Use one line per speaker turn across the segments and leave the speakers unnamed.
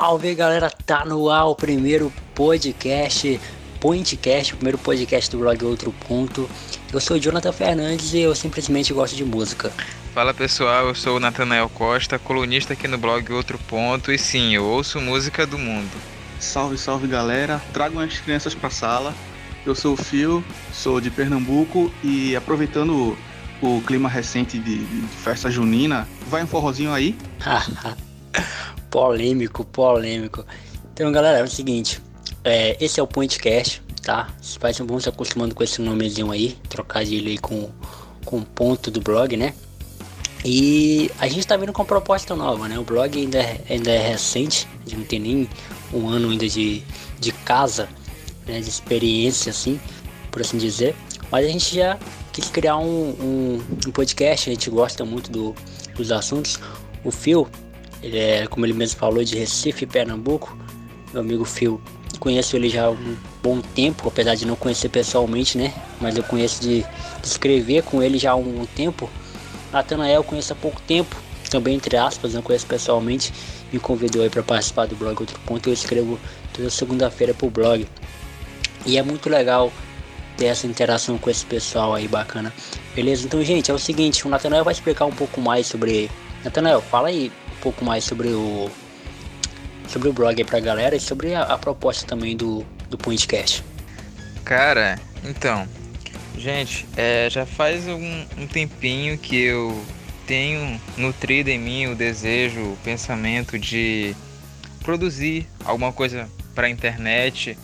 Salve galera, tá no ar o primeiro podcast, Pointcast, o primeiro podcast do blog Outro Ponto. Eu sou o Jonathan Fernandes e eu simplesmente gosto de música.
Fala pessoal, eu sou o Natanael Costa, colunista aqui no blog Outro Ponto e sim, eu ouço música do mundo.
Salve galera, tragam as crianças pra sala. Eu sou o Fio, sou de Pernambuco e aproveitando o clima recente de festa junina, vai um forrozinho aí?
Polêmico. Então galera, é o seguinte, esse é o Pointcast, tá? Vocês vão se acostumando com esse nomezinho aí, trocadilho aí com o ponto do blog, né? E a gente tá vindo com uma proposta nova, né? O blog ainda é recente, a gente não tem nem um ano ainda de casa, né? De experiência, assim, por assim dizer. Mas a gente já quis criar um podcast, a gente gosta muito dos assuntos. O Phil, ele é, como ele mesmo falou, de Recife, Pernambuco. Meu amigo Phil, conheço ele já há um bom tempo, apesar de não conhecer pessoalmente, né? Mas eu conheço de escrever com ele já há um tempo. Natanael conheço há pouco tempo, também entre aspas, não conheço pessoalmente. Me convidou aí para participar do blog Outro Ponto. Eu escrevo toda segunda-feira pro blog. E é muito legal ter essa interação com esse pessoal aí, bacana. Beleza? Então, gente, é o seguinte, o Natanael vai explicar um pouco mais sobre... Natanael, fala aí um pouco mais sobre o blog aí pra galera e sobre a proposta também do Pointcast.
Cara, então, gente, já faz um tempinho que eu tenho nutrido em mim o desejo, o pensamento de produzir alguma coisa pra internet.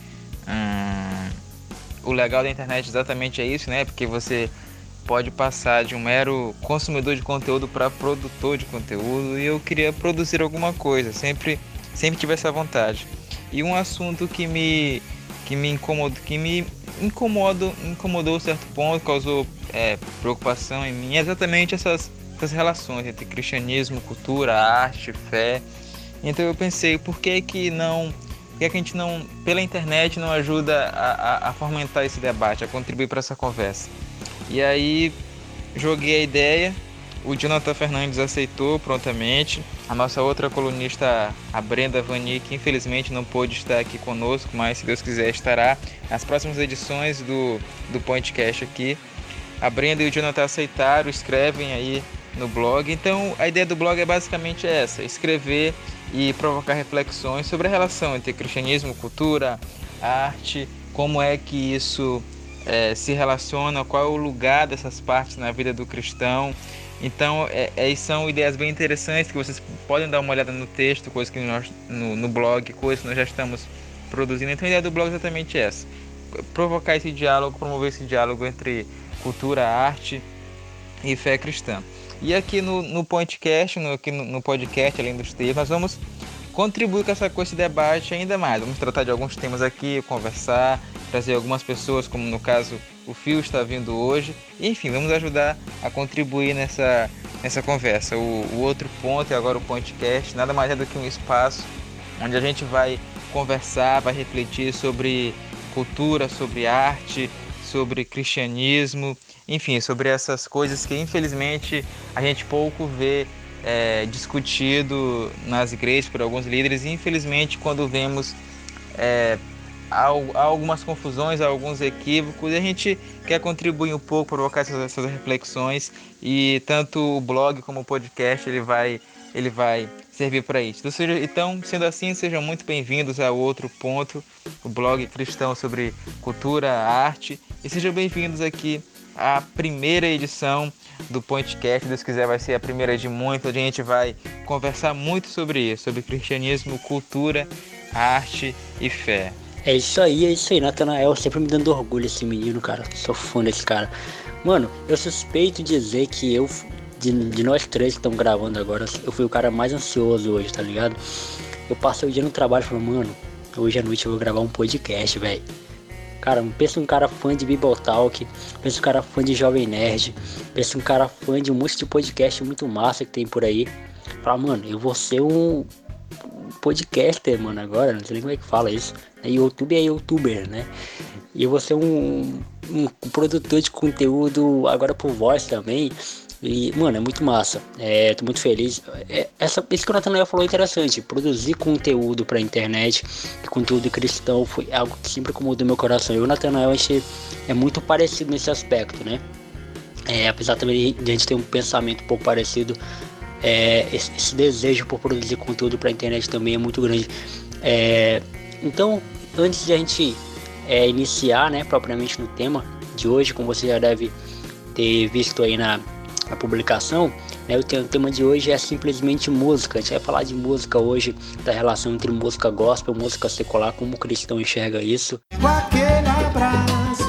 O legal da internet exatamente é isso, né? Porque você pode passar de um mero consumidor de conteúdo para produtor de conteúdo, e eu queria produzir alguma coisa, sempre tive essa vontade. E um assunto que me incomodou a certo ponto, causou preocupação em mim, é exatamente essas relações entre cristianismo, cultura, arte, fé. Então eu pensei, por que a gente não, pela internet, não ajuda a fomentar esse debate, a contribuir para essa conversa? E aí joguei a ideia, o Jonathan Fernandes aceitou prontamente, a nossa outra colunista, a Brenda Vani, que infelizmente não pôde estar aqui conosco, mas se Deus quiser estará nas próximas edições do podcast aqui. A Brenda e o Jonathan aceitaram, escrevem aí no blog. Então a ideia do blog é basicamente essa: escrever e provocar reflexões sobre a relação entre cristianismo, cultura, arte, como é que isso se relaciona, qual é o lugar dessas partes na vida do cristão. Então são ideias bem interessantes que vocês podem dar uma olhada no texto, coisas que nós no blog, coisas que nós já estamos produzindo. Então a ideia do blog é exatamente essa: provocar esse diálogo, promover esse diálogo entre cultura, arte e fé cristã. E aqui no podcast, no podcast, além dos temas, nós vamos contribuir com esse debate ainda mais. Vamos tratar de alguns temas aqui, conversar, trazer algumas pessoas, como no caso o Fio está vindo hoje. Enfim, vamos ajudar a contribuir nessa conversa. O outro ponto, e agora o podcast, nada mais é do que um espaço onde a gente vai conversar, vai refletir sobre cultura, sobre arte, sobre cristianismo, enfim, sobre essas coisas que infelizmente a gente pouco vê discutido nas igrejas por alguns líderes, e infelizmente quando vemos há algumas confusões, há alguns equívocos, e a gente quer contribuir um pouco, provocar essas reflexões, e tanto o blog como o podcast ele vai servir para isso. Então, sendo assim, sejam muito bem-vindos ao Outro Ponto, o blog cristão sobre cultura, arte, e sejam bem-vindos aqui à primeira edição do Pointcast. Se Deus quiser, vai ser a primeira de muitas. A gente vai conversar muito sobre isso, sobre cristianismo, cultura, arte e fé.
É isso aí, Natanael sempre me dando orgulho esse menino, cara. Sou fã desse cara. Mano, eu suspeito dizer que de nós três que estamos gravando agora, eu fui o cara mais ansioso hoje, tá ligado? Eu passei o dia no trabalho e falei, mano, hoje à noite eu vou gravar um podcast, velho. Cara, pensa um cara fã de Bibotalk, pensa um cara fã de Jovem Nerd, pensa um cara fã de um monte de podcast muito massa que tem por aí. Fala, mano, eu vou ser um podcaster, mano, agora, não sei nem como é que fala isso. YouTube é youtuber, né? E eu vou ser um produtor de conteúdo agora por voz também. E, mano, é muito massa. Tô muito feliz. Isso que o Nathanael falou é interessante. Produzir conteúdo pra internet, conteúdo cristão, foi algo que sempre incomodou meu coração. E o Nathanael, a gente é muito parecido nesse aspecto, né? Apesar também de a gente ter um pensamento um pouco parecido, esse desejo por produzir conteúdo pra internet também é muito grande. Então, antes de a gente iniciar, né, propriamente no tema de hoje, como você já deve ter visto aí na publicação, né, o tema de hoje é simplesmente música. A gente vai falar de música hoje, da relação entre música gospel e música secular, como o cristão enxerga isso.
Aquele abraço.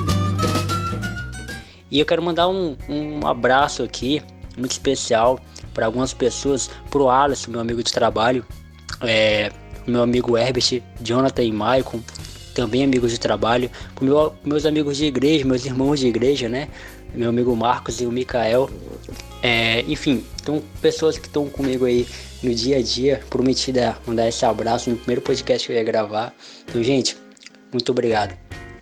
E eu quero mandar um abraço aqui, muito especial, para algumas pessoas, pro Alisson, meu amigo de trabalho, meu amigo Herbert, Jonathan e Maicon, também amigos de trabalho, com meus amigos de igreja, meus irmãos de igreja, né? Meu amigo Marcos e o Mikael. Enfim, então pessoas que estão comigo aí no dia a dia. Prometi mandar esse abraço no primeiro podcast que eu ia gravar. Então, gente, muito obrigado.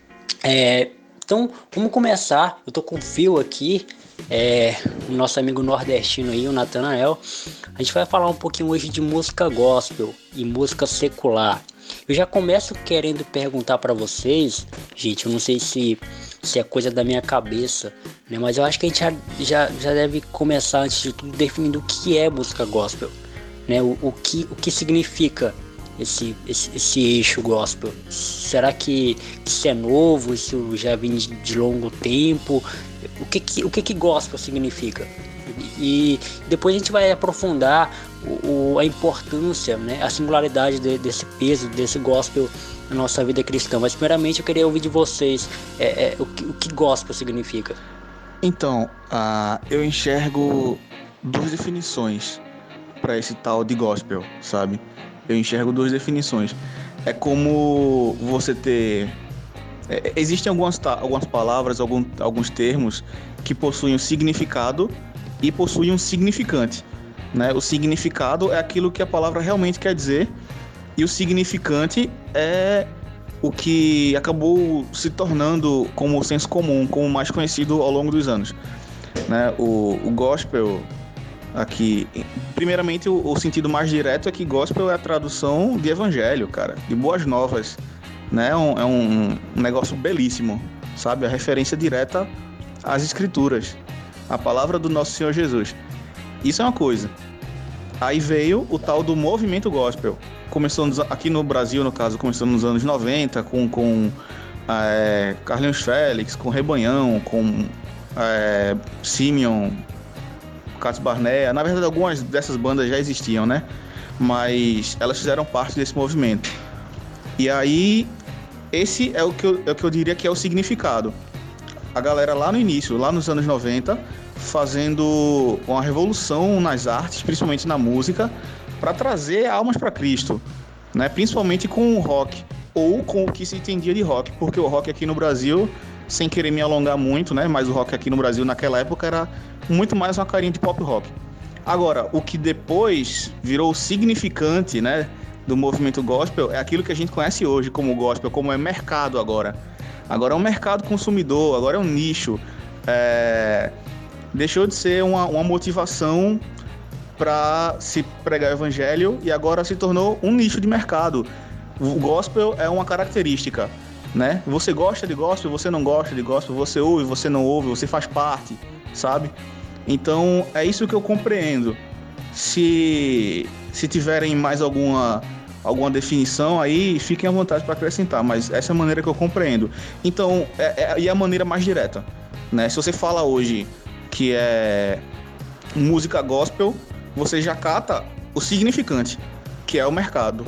Então, vamos começar. Eu tô com o Phil aqui, o nosso amigo nordestino aí, o Nathanael. A gente vai falar um pouquinho hoje de música gospel e música secular. Eu já começo querendo perguntar para vocês, gente, eu não sei se é coisa da minha cabeça, né? Mas eu acho que a gente já deve começar, antes de tudo, definindo o que é música gospel, né? O que significa esse eixo gospel. Será que isso é novo? Isso já vem de longo tempo? O que gospel significa? E depois a gente vai aprofundar a importância, né, a singularidade desse peso, desse gospel na nossa vida cristã. Mas primeiramente eu queria ouvir de vocês o que gospel significa.
Então, eu enxergo duas definições para esse tal de gospel, sabe? Eu enxergo duas definições. É como você ter... existem algumas palavras, alguns termos que possuem um significado e possuem um significante, né? O significado é aquilo que a palavra realmente quer dizer, e o significante é o que acabou se tornando como senso comum, como mais conhecido ao longo dos anos, né? O gospel aqui, primeiramente, o sentido mais direto é que gospel é a tradução de evangelho, cara, de boas novas, né? É um negócio belíssimo, sabe? A referência direta às escrituras, a palavra do nosso Senhor Jesus. Isso é uma coisa. Aí veio o tal do movimento gospel. Começou aqui no Brasil, no caso, começou nos anos 90, com Carlinhos Félix, com Rebanhão, com Simeon, Cássio Barnea. Na verdade, algumas dessas bandas já existiam, né? Mas elas fizeram parte desse movimento. E aí, esse é o que eu diria que é o significado. A galera lá no início, lá nos anos 90, fazendo uma revolução nas artes, principalmente na música, para trazer almas para Cristo, né? Principalmente com o rock, ou com o que se entendia de rock, porque o rock aqui no Brasil, sem querer me alongar muito, né? Mas o rock aqui no Brasil naquela época era muito mais uma carinha de pop rock. Agora, o que depois virou significante, né, do movimento gospel é aquilo que a gente conhece hoje como gospel, como é mercado agora. Agora é um mercado consumidor, agora é um nicho. Deixou de ser uma motivação para se pregar o evangelho e agora se tornou um nicho de mercado. O gospel é uma característica, né? Você gosta de gospel, você não gosta de gospel, você ouve, você não ouve, você faz parte, sabe? Então é isso que eu compreendo. Se tiverem mais alguma definição aí, fiquem à vontade para acrescentar, mas essa é a maneira que eu compreendo. Então, é a maneira mais direta, né? Se você fala hoje que é música gospel, você já cata o significante, que é o mercado,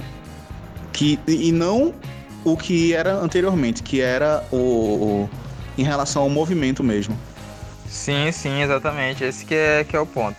e não o que era anteriormente, que era em relação ao movimento mesmo.
Sim, exatamente, esse que é o ponto.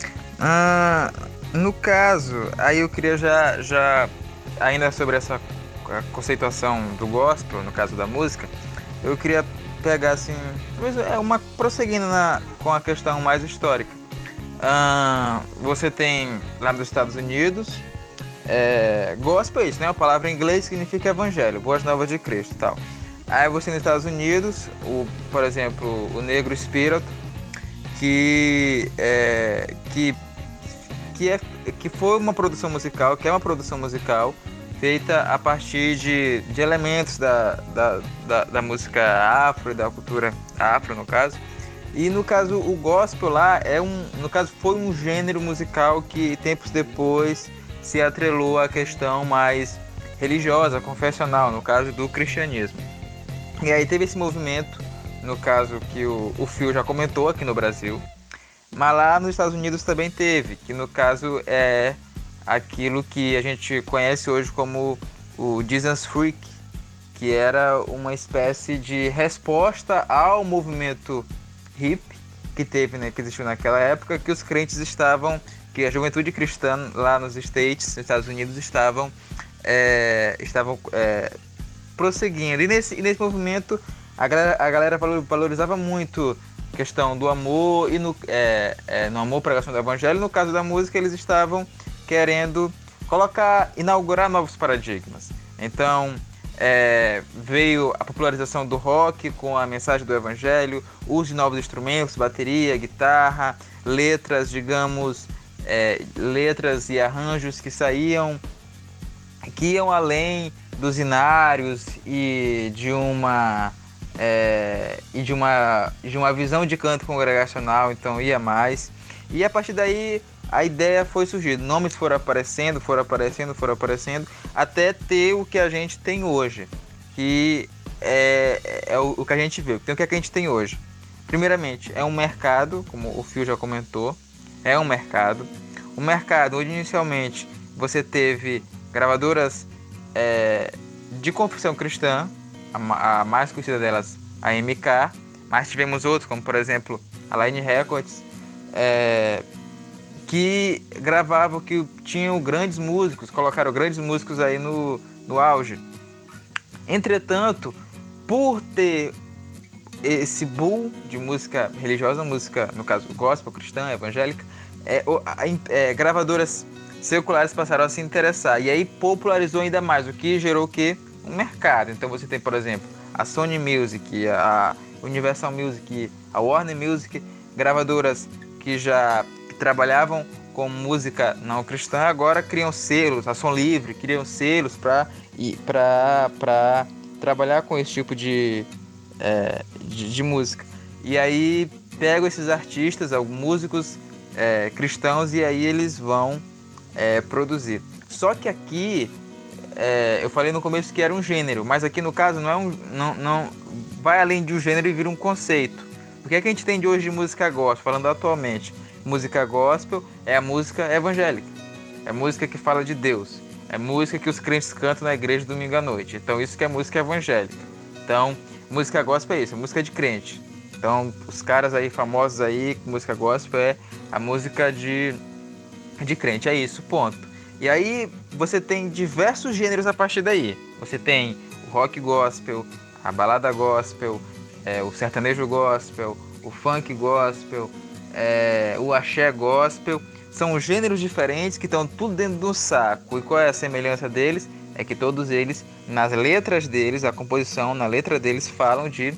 No caso, aí eu queria já ainda sobre essa conceituação do gospel, no caso da música, eu queria pegar assim, prosseguindo com a questão mais histórica. Você tem lá nos Estados Unidos, gospel é isso, né? A palavra em inglês significa evangelho, boas novas de Cristo e tal. Aí você nos Estados Unidos, por exemplo, o Negro Spirit, que foi uma produção musical, que é uma produção musical feita a partir de elementos da música afro e da cultura afro, no caso. E no caso, o gospel lá foi um gênero musical que tempos depois se atrelou à questão mais religiosa, confessional, no caso do cristianismo. E aí teve esse movimento, no caso que o Phil já comentou aqui no Brasil, mas lá nos Estados Unidos também teve, que no caso é aquilo que a gente conhece hoje como o Jesus Freak, que era uma espécie de resposta ao movimento hip que teve, né, que existiu naquela época, que os crentes que a juventude cristã lá nos Estados Unidos estavam prosseguindo. E nesse movimento a galera valorizava muito a questão do amor e no amor, pregação do evangelho. No caso da música, eles estavam querendo inaugurar novos paradigmas. Então veio a popularização do rock com a mensagem do evangelho, uso de novos instrumentos, bateria, guitarra, letras, digamos, letras e arranjos que iam além dos inários e de uma visão de canto congregacional, então ia mais. E a partir daí a ideia foi surgindo, nomes foram aparecendo, até ter o que a gente tem hoje, que é o que a gente vê. Então, o que a gente tem hoje? Primeiramente, é um mercado, como o Phil já comentou, um mercado onde inicialmente você teve gravadoras de confissão cristã, a mais conhecida delas, a MK, mas tivemos outros, como por exemplo a Line Records, que gravavam, que tinham grandes músicos, colocaram grandes músicos aí no auge. Entretanto, por ter esse boom de música religiosa, música, no caso, gospel, cristã, evangélica, gravadoras seculares passaram a se interessar, e aí popularizou ainda mais, o que gerou o quê? Um mercado. Então você tem, por exemplo, a Sony Music, a Universal Music, a Warner Music, gravadoras que já trabalhavam com música não cristã, agora criam selos, a Som Livre, criam selos para trabalhar com esse tipo de música. E aí pegam esses artistas, alguns músicos cristãos, e aí eles vão produzir. Só que aqui, eu falei no começo que era um gênero, mas aqui no caso não vai além de um gênero e vira um conceito. O que é que a gente tem de hoje de música gospel, falando atualmente? Música gospel é a música evangélica, é música que fala de Deus, é música que os crentes cantam na igreja domingo à noite. Então isso que é música evangélica. Então música gospel é isso, é música de crente. Então os caras aí famosos aí, música gospel é a música de crente, é isso, ponto. E aí você tem diversos gêneros a partir daí. Você tem o rock gospel, a balada gospel, o sertanejo gospel, o funk gospel, o axé gospel. São gêneros diferentes que estão tudo dentro de um saco. E qual é a semelhança deles? É que todos eles, nas letras deles, a composição na letra deles falam de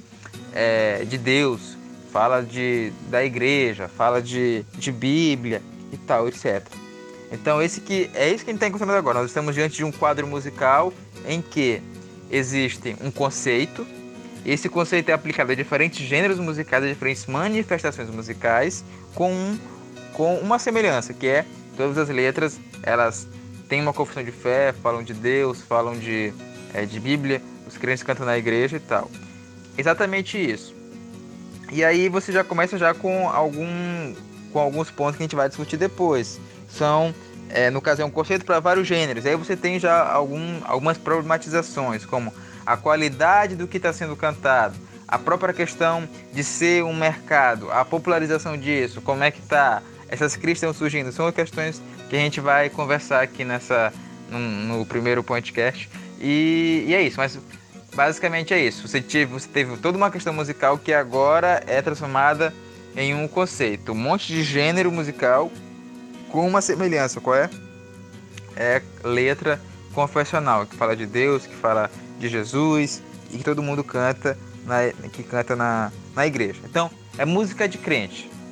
Deus, fala da igreja, fala de Bíblia e tal, etc. Então é isso que a gente está encontrando agora. Nós estamos diante de um quadro musical em que existe um conceito. Esse conceito é aplicado a diferentes gêneros musicais, a diferentes manifestações musicais, com uma semelhança, que é todas as letras, elas têm uma confissão de fé, falam de Deus, falam de Bíblia, os crentes cantam na igreja e tal. Exatamente isso. E aí você já começa com alguns pontos que a gente vai discutir depois. No caso, é um conceito para vários gêneros. Aí você tem já algumas problematizações, como a qualidade do que está sendo cantado, a própria questão de ser um mercado, a popularização disso, como é que está, essas crises estão surgindo. São questões que a gente vai conversar aqui no primeiro podcast. E é isso, mas basicamente é isso. Você teve toda uma questão musical que agora é transformada em um conceito. Um monte de gênero musical com uma semelhança. Qual é? É letra confessional, que fala de Deus, que fala de Jesus e que todo mundo canta na igreja. Então, é música de crente.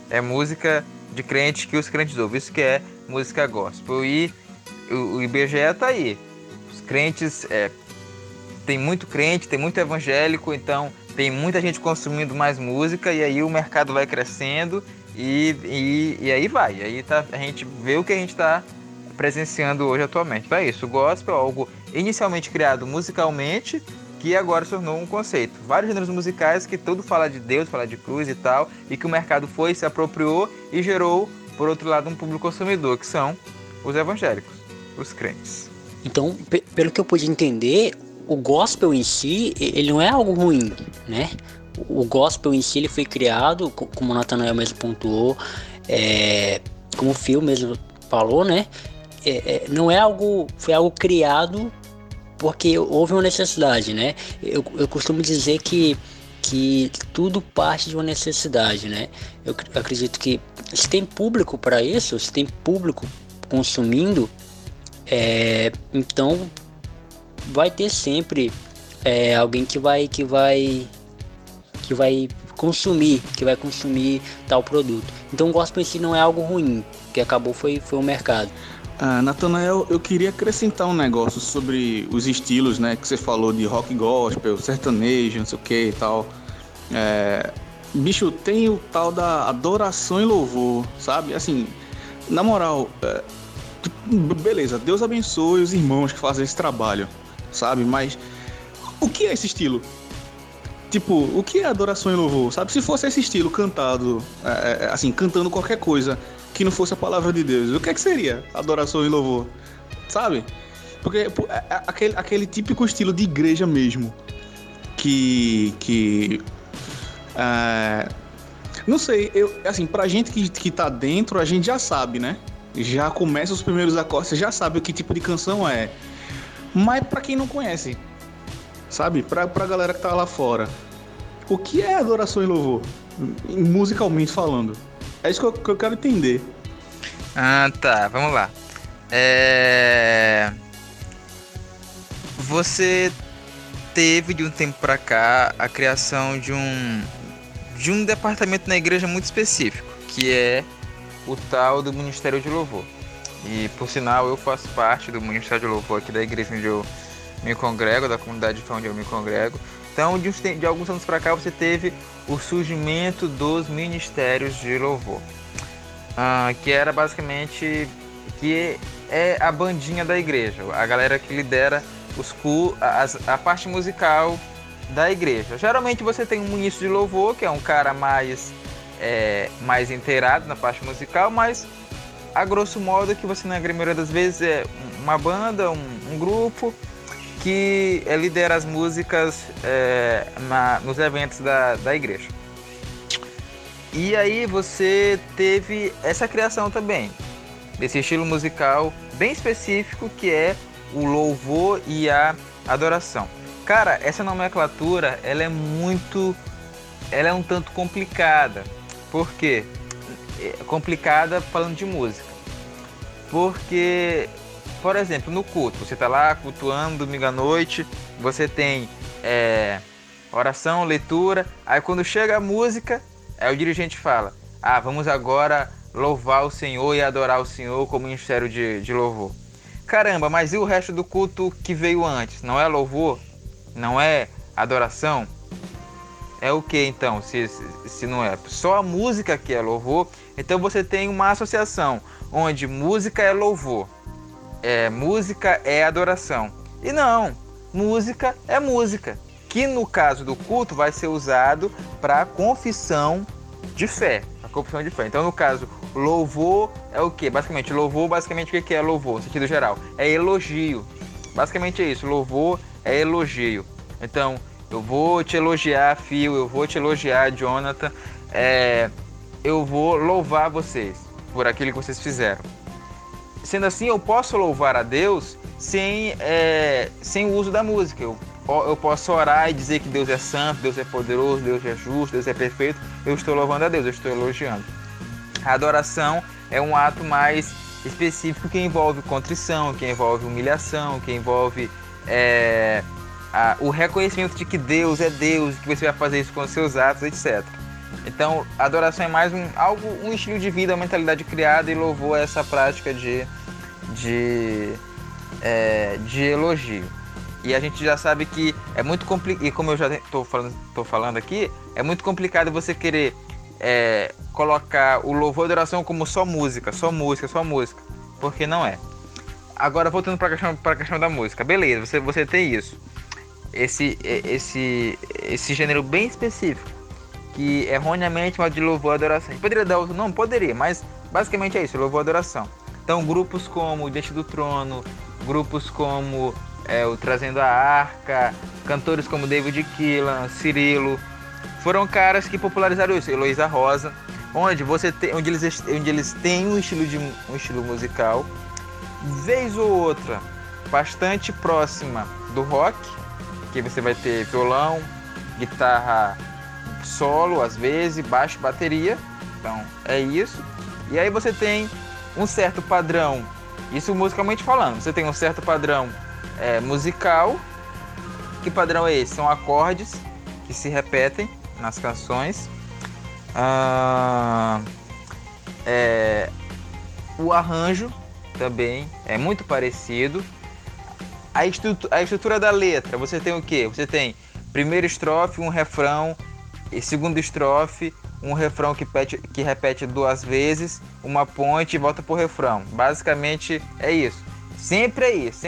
é música de crente que os crentes ouvem. Isso que é música gospel. E o IBGE tá aí. Os crentes, tem muito crente, tem muito evangélico, então tem muita gente consumindo mais música, e aí o mercado vai crescendo e aí vai. E aí a gente vê o que a gente está presenciando hoje atualmente. Então é isso, o gospel é algo inicialmente criado musicalmente, que agora se tornou um conceito. Vários gêneros musicais que tudo fala de Deus, fala de cruz e tal, e que o mercado foi, se apropriou e gerou, por outro lado, um público consumidor, que são os evangélicos, os crentes.
Então, pelo que eu pude entender, o gospel em si, ele não é algo ruim, né? O gospel em si, ele foi criado, como o Nathanael mesmo pontuou, como o Phil mesmo falou, né? Não é algo, foi algo criado porque houve uma necessidade, né? Eu costumo dizer que tudo parte de uma necessidade, né? Eu acredito que se tem público para isso, se tem público consumindo, então vai ter sempre alguém que vai consumir tal produto. Então o gospel em si não é algo ruim, o que acabou foi o mercado.
Nathanael, eu queria acrescentar um negócio sobre os estilos, né, que você falou de rock gospel, sertanejo, não sei o que e tal. Bicho, tem o tal da adoração e louvor, sabe? Assim, na moral, beleza, Deus abençoe os irmãos que fazem esse trabalho, sabe? Mas o que é esse estilo? Tipo, o que é adoração e louvor, sabe? Se fosse esse estilo cantado, assim, cantando qualquer coisa que não fosse a palavra de Deus, o que é que seria adoração e louvor, sabe? Porque aquele típico estilo de igreja mesmo, não sei, assim, pra gente que tá dentro, a gente já sabe, né? Já começa os primeiros acordes, você já sabe o que tipo de canção é. Mas pra quem não conhece, sabe? Pra galera que tá lá fora, o que é adoração e louvor, musicalmente falando? É isso que eu quero entender.
Tá, vamos lá. Você teve de um tempo pra cá a criação de um departamento na igreja muito específico, que é o tal do Ministério de Louvor. E por sinal eu faço parte do Ministério de Louvor aqui da igreja onde eu me congrego, da comunidade de fé onde eu me congrego. Então de alguns anos para cá você teve o surgimento dos Ministérios de Louvor, que era basicamente a bandinha da igreja, a galera que lidera a parte musical da igreja. Geralmente você tem um ministro de louvor, que é um cara mais inteirado na parte musical, mas a grosso modo que você, na maioria das vezes, é uma banda, um grupo que lidera as músicas nos eventos da igreja. E aí você teve essa criação também, desse estilo musical bem específico, que é o louvor e a adoração. Cara, essa nomenclatura, ela é um tanto complicada. Por quê? Complicada falando de música. Porque, por exemplo, no culto, você está lá cultuando domingo à noite, você tem oração, leitura, aí quando chega a música, aí o dirigente fala: vamos agora louvar o Senhor e adorar o Senhor como ministério de louvor. Caramba, mas e o resto do culto que veio antes? Não é louvor? Não é adoração? É o que então, se não é? Só a música que é louvor. Então você tem uma associação onde música é louvor, música é adoração. E não, música é música, que no caso do culto vai ser usado para confissão de fé. Então no caso, louvor é o que? Basicamente, o que é louvor, no sentido geral? É elogio. Basicamente é isso, louvor é elogio. Então, eu vou te elogiar, Phil, eu vou te elogiar, Jonathan, eu vou louvar vocês por aquilo que vocês fizeram. Sendo assim, eu posso louvar a Deus sem o uso da música. Eu posso orar e dizer que Deus é santo, Deus é poderoso, Deus é justo, Deus é perfeito. Eu estou louvando a Deus, eu estou elogiando. A adoração é um ato mais específico que envolve contrição, que envolve humilhação, que envolve o reconhecimento de que Deus é Deus, que você vai fazer isso com os seus atos, etc. Então, a adoração é mais um estilo de vida, uma mentalidade criada, e louvor é essa prática de elogio. E a gente já sabe que é muito complicado, e como eu já estou falando aqui, é muito complicado você querer colocar o louvor e a adoração como só música, porque não é. Agora, voltando para a questão da música, beleza, você tem isso, esse gênero bem específico, que erroneamente chama de louvor e adoração. A gente poderia dar outro nome? Poderia, mas basicamente é isso, louvor e adoração. Então, grupos como Diante do Trono, grupos como o Trazendo a Arca, cantores como David Keelan, Cirilo, foram caras que popularizaram isso. Heloísa Rosa, onde eles têm um estilo musical, vez ou outra, bastante próxima do rock, que você vai ter violão, guitarra solo, às vezes, baixo, bateria. Então, é isso. E aí você tem um certo padrão, isso musicalmente falando, você tem um certo padrão musical. Que padrão é esse? São acordes que se repetem nas canções. O arranjo também é muito parecido. A estrutura da letra, você tem o quê? Você tem primeira estrofe, um refrão, e segunda estrofe, um refrão que repete 2 vezes, uma ponte e volta pro refrão. Basicamente é isso. Sempre é isso.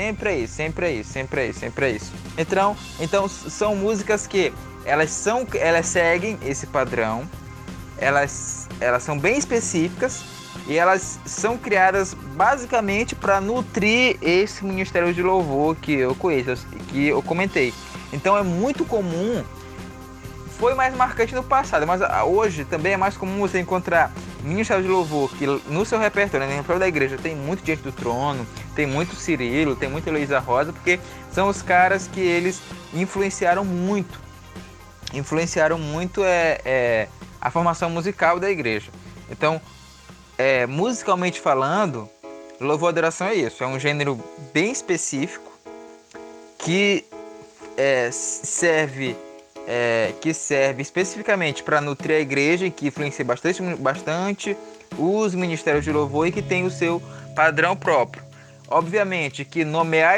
Então são músicas que elas seguem esse padrão, elas são bem específicas e elas são criadas basicamente para nutrir esse ministério de louvor que eu conheço, que eu comentei. Então é muito comum, foi mais marcante no passado, mas hoje também é mais comum você encontrar ministério de louvor que no seu repertório, no repertório da igreja, tem muito Diante do Trono, tem muito Cirilo, tem muito Heloísa Rosa, porque são os caras que eles influenciaram muito a formação musical da igreja. Então, musicalmente falando, louvor e adoração é isso, é um gênero bem específico que serve especificamente para nutrir a igreja, e que influencia bastante os ministérios de louvor e que tem o seu padrão próprio. Obviamente que nomear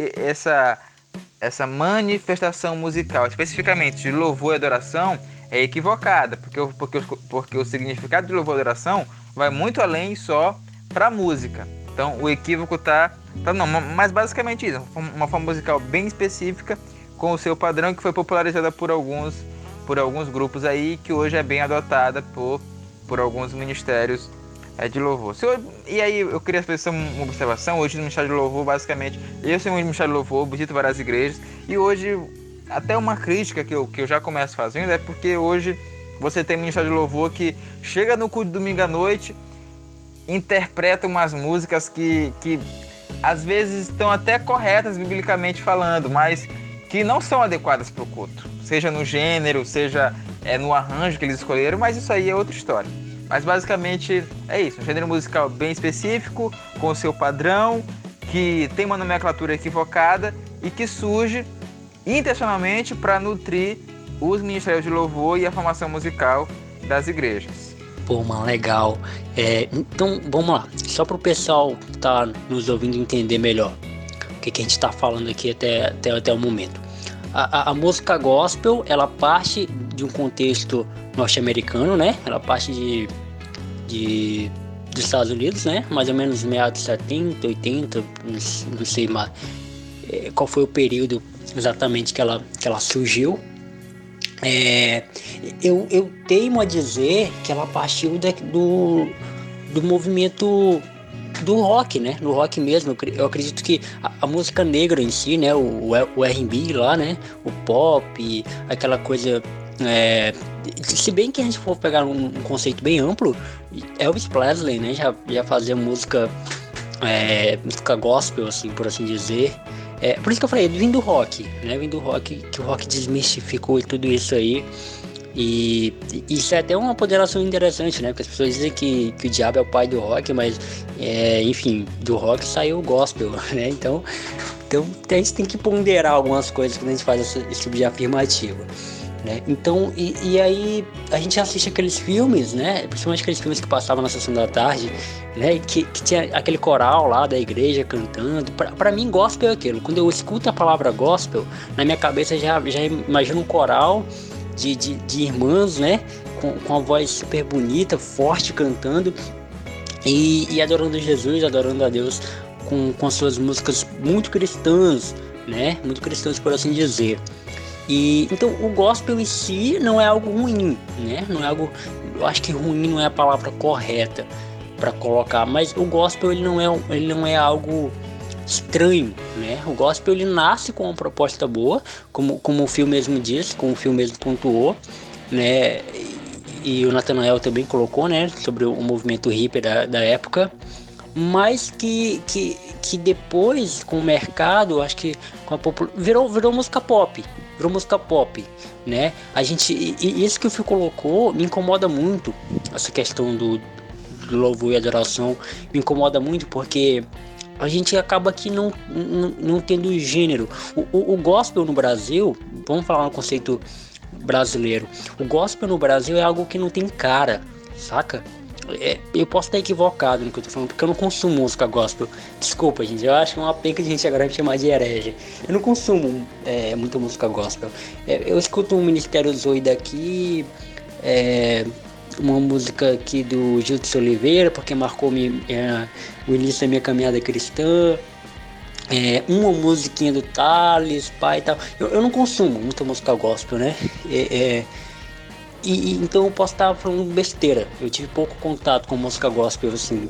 essa manifestação musical especificamente de louvor e adoração é equivocada, porque o significado de louvor e adoração vai muito além só para a música. Então o equívoco mas basicamente isso, uma forma musical bem específica com o seu padrão, que foi popularizada por alguns grupos aí, que hoje é bem adotada por alguns ministérios de louvor. E aí eu queria fazer uma observação. Hoje no Ministério de Louvor, basicamente, eu sou um Ministério de Louvor, visito várias igrejas, e hoje até uma crítica que eu já começo fazendo é porque hoje você tem Ministério de Louvor que chega no culto de domingo à noite, interpreta umas músicas que às vezes estão até corretas biblicamente falando, mas que não são adequadas para o culto, seja no gênero, seja no arranjo que eles escolheram, mas isso aí é outra história. Mas basicamente é isso, um gênero musical bem específico, com o seu padrão, que tem uma nomenclatura equivocada e que surge intencionalmente para nutrir os ministérios de louvor e a formação musical das igrejas.
Pô, mano, legal. Então, vamos lá, só para o pessoal que tá nos ouvindo entender melhor o que a gente está falando aqui até o momento. A música gospel, ela parte de um contexto norte-americano, né? Ela parte dos Estados Unidos, né? Mais ou menos meados de 70, 80, não sei mais qual foi o período exatamente que ela surgiu. Eu teimo a dizer que ela partiu do movimento do rock, né? Do rock mesmo. Eu acredito que a música negra em si, né? O R&B lá, né? O pop, aquela coisa. Se bem que a gente for pegar um conceito bem amplo, Elvis Presley, né? Já fazia música gospel, assim, por assim dizer. Por isso que eu falei, vindo do rock, né? Vindo do rock, que o rock desmistificou e tudo isso aí. E isso é até uma ponderação interessante, né? Porque as pessoas dizem que o diabo é o pai do rock, mas enfim, do rock saiu o gospel, né? Então Então a gente tem que ponderar algumas coisas quando a gente faz esse tipo de afirmativa, né? Então, e aí a gente assiste aqueles filmes, né? Principalmente aqueles filmes que passavam na sessão da tarde, né? Que tinha aquele coral lá da igreja cantando. Pra mim, gospel é aquilo. Quando eu escuto a palavra gospel, na minha cabeça já imagino um coral de irmãs, né? Com a voz super bonita, forte, cantando e adorando Jesus, adorando a Deus com as suas músicas muito cristãs, né? Muito cristãs, por assim dizer. E então o gospel em si não é algo ruim, né? Não é algo, eu acho que ruim não é a palavra correta para colocar, mas o gospel ele não é algo estranho, né? O gospel ele nasce com uma proposta boa, como o filme mesmo disse, como o filme mesmo pontuou, né? E o Nathanael também colocou, né? Sobre o movimento hippie da época, mas que depois com o mercado, acho que com a virou música pop. Virou música pop, né? A gente, e isso que o Fio colocou me incomoda muito, essa questão do louvor e adoração me incomoda muito, porque a gente acaba aqui não tendo gênero. O gospel no Brasil, vamos falar no conceito brasileiro, o gospel no Brasil é algo que não tem cara, saca? Eu posso estar equivocado no que eu tô falando, porque eu não consumo música gospel. Desculpa, gente, eu acho que é uma penca de gente agora me chamar de herege. Eu não consumo muita música gospel. Eu escuto um Ministério Zoe daqui, uma música aqui do Gilson Oliveira, porque marcou o início da minha caminhada cristã. Uma musiquinha do Thales, pai e tal. Eu não consumo muita música gospel, né? Então eu posso estar falando besteira. Eu tive pouco contato com música gospel, assim.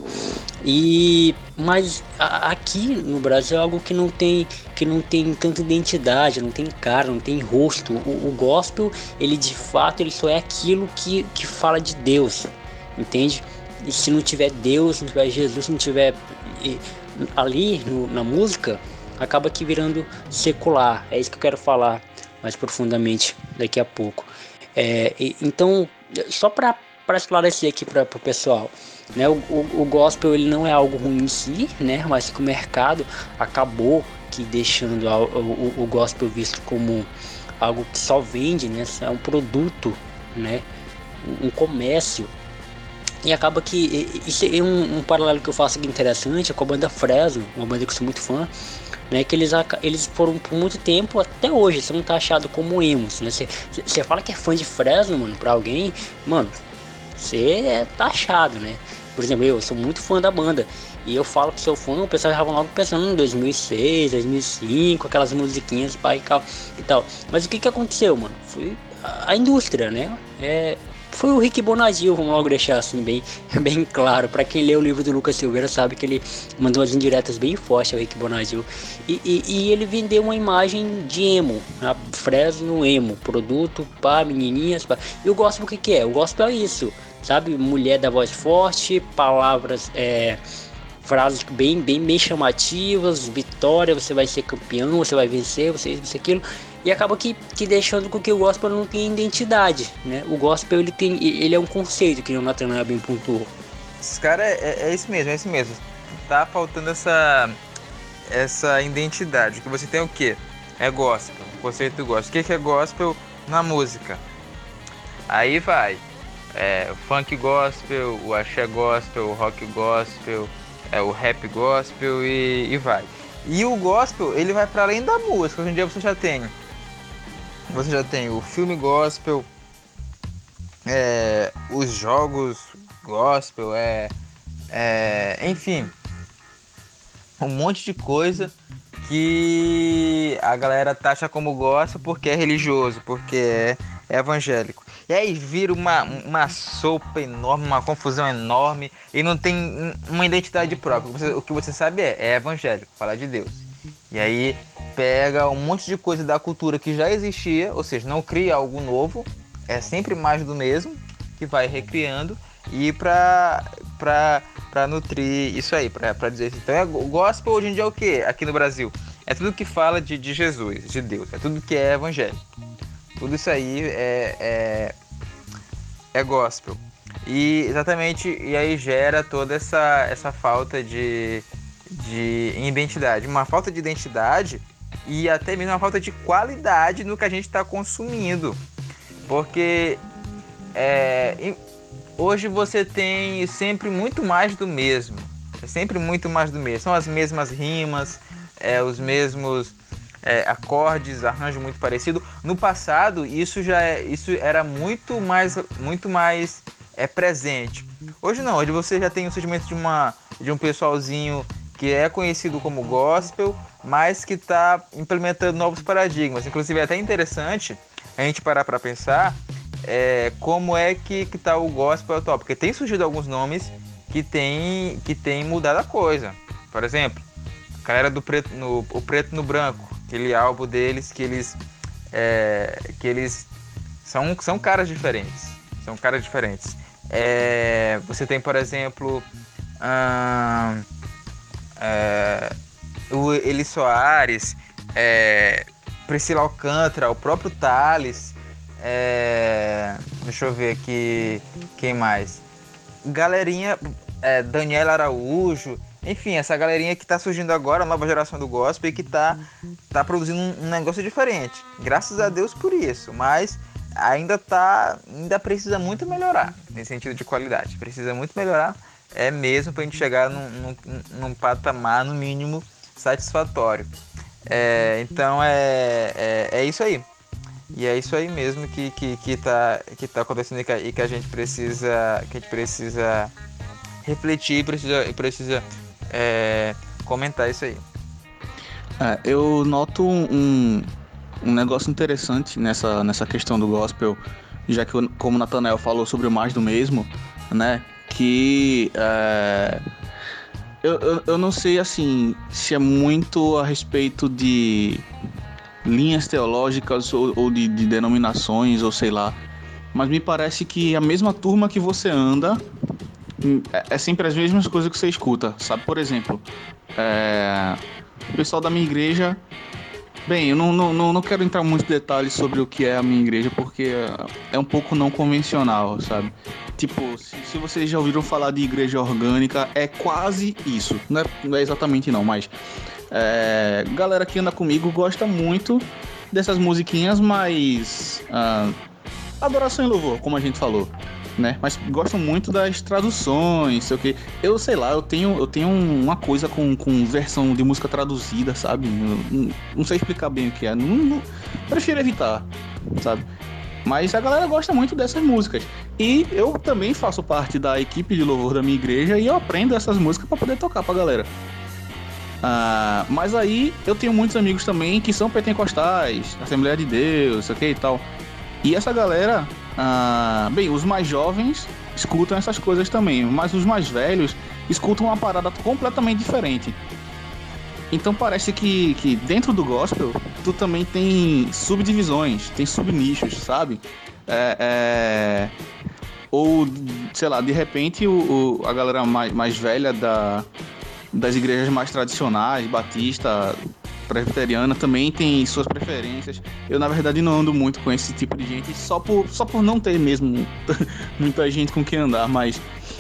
Mas aqui no Brasil é algo que não tem tanta identidade, não tem cara, não tem rosto. O gospel, ele de fato, ele só é aquilo que fala de Deus, entende? E se não tiver Deus, se não tiver Jesus, se não tiver ali na música, acaba que virando secular. É isso que eu quero falar mais profundamente daqui a pouco. Então, só para esclarecer aqui para o pessoal, né, o gospel ele não é algo ruim em si, né, mas que o mercado acabou que deixando o gospel visto como algo que só vende, né, é um produto, né, um comércio. E acaba que isso é um paralelo que eu faço aqui interessante, é com a banda Fresno, uma banda que eu sou muito fã, né, que eles foram por muito tempo, até hoje, são taxados como emos, né? Você fala que é fã de Fresno, mano, pra alguém, mano, você é taxado, né? Por exemplo, eu sou muito fã da banda, e eu falo que sou fã, o pessoal já vai logo pensando em 2006, 2005, aquelas musiquinhas, pai e tal. Mas o que aconteceu, mano? Foi a indústria, né? Foi o Rick Bonadil, vamos logo deixar assim bem claro. Pra quem lê o livro do Lucas Silveira sabe que ele mandou umas indiretas bem fortes ao Rick Bonadil. E ele vendeu uma imagem de emo, a Fresno emo, produto, pá, menininhas, pá. E o gospel o que é? O gospel é isso, sabe? Mulher da voz forte, palavras, frases bem chamativas, vitória, você vai ser campeão, você vai vencer, você isso, aquilo. E acaba que deixando com que o gospel não tenha identidade, né? O gospel ele é um conceito que o Nathanael bem pontuou.
Esse cara é isso mesmo. Tá faltando essa identidade. Que você tem o quê? É gospel, o conceito gospel. O que é gospel na música? Aí vai. O funk gospel, o axé gospel, o rock gospel, o rap gospel e vai. E o gospel, ele vai para além da música. Hoje em dia você já tem o filme gospel, os jogos gospel, enfim, um monte de coisa que a galera taxa como gospel porque é religioso, porque é evangélico. E aí vira uma sopa enorme, uma confusão enorme e não tem uma identidade própria. O que você sabe é evangélico, falar de Deus. E aí pega um monte de coisa da cultura que já existia, ou seja, não cria algo novo, é sempre mais do mesmo, que vai recriando e pra nutrir isso aí, pra dizer isso. Então o gospel hoje em dia é o quê? Aqui no Brasil é tudo que fala de Jesus, de Deus, é tudo que é evangelho. Tudo isso aí é gospel. E exatamente, e aí gera toda essa falta de de identidade, uma falta de identidade e até mesmo uma falta de qualidade no que a gente está consumindo. Porque hoje você tem sempre muito mais do mesmo. É sempre muito mais do mesmo. São as mesmas rimas, os mesmos acordes, arranjo muito parecido. No passado, isso era muito mais presente. Hoje não, hoje você já tem o surgimento de um pessoalzinho que é conhecido como gospel, mas que está implementando novos paradigmas. Inclusive é até interessante a gente parar para pensar como é que está o gospel atual, porque tem surgido alguns nomes que tem mudado a coisa. Por exemplo, a galera do o Preto no Branco, aquele álbum deles que eles são caras diferentes. São caras diferentes. Você tem, por exemplo, o Eli Soares, Priscila Alcântara, o próprio Thales, deixa eu ver aqui quem mais, galerinha, Daniela Araújo, enfim, essa galerinha que está surgindo agora, a nova geração do gospel, e que tá produzindo um negócio diferente. Graças a Deus por isso, mas ainda precisa muito melhorar nesse sentido de qualidade. Precisa muito melhorar, mesmo, para a gente chegar num patamar, no mínimo, satisfatório. Então é isso aí. E é isso aí mesmo que tá acontecendo e que a gente precisa refletir e precisa comentar isso aí.
Eu noto um negócio interessante nessa questão do gospel, já que, como o Nathanael falou sobre o mais do mesmo, né, que eu não sei, assim, se é muito a respeito de linhas teológicas ou de denominações, ou sei lá, mas me parece que a mesma turma que você anda é sempre as mesmas coisas que você escuta, sabe? Por exemplo, o pessoal da minha igreja... Bem, eu não quero entrar em muitos detalhes sobre o que é a minha igreja, porque é um pouco não convencional, sabe? Tipo, se vocês já ouviram falar de igreja orgânica, é quase isso. Não é exatamente não, mas... galera que anda comigo gosta muito dessas musiquinhas, mas... adoração e louvor, como a gente falou, né? Mas gostam muito das traduções, sei o que. Eu sei lá, eu tenho uma coisa com versão de música traduzida, sabe? Não sei explicar bem o que é. Prefiro evitar, sabe? Mas a galera gosta muito dessas músicas. E eu também faço parte da equipe de louvor da minha igreja e eu aprendo essas músicas pra poder tocar pra galera. Mas aí eu tenho muitos amigos também que são pentecostais, Assembleia de Deus, sei o que e tal. E essa galera, bem, os mais jovens escutam essas coisas também, mas os mais velhos escutam uma parada completamente diferente. Então parece que dentro do gospel, tu também tem subdivisões, tem subnichos, sabe? Ou, sei lá, de repente a galera mais velha das igrejas mais tradicionais, batista, presbiteriana, também tem suas preferências. Eu, na verdade, não ando muito com esse tipo de gente, só por não ter mesmo muita gente com quem andar, mas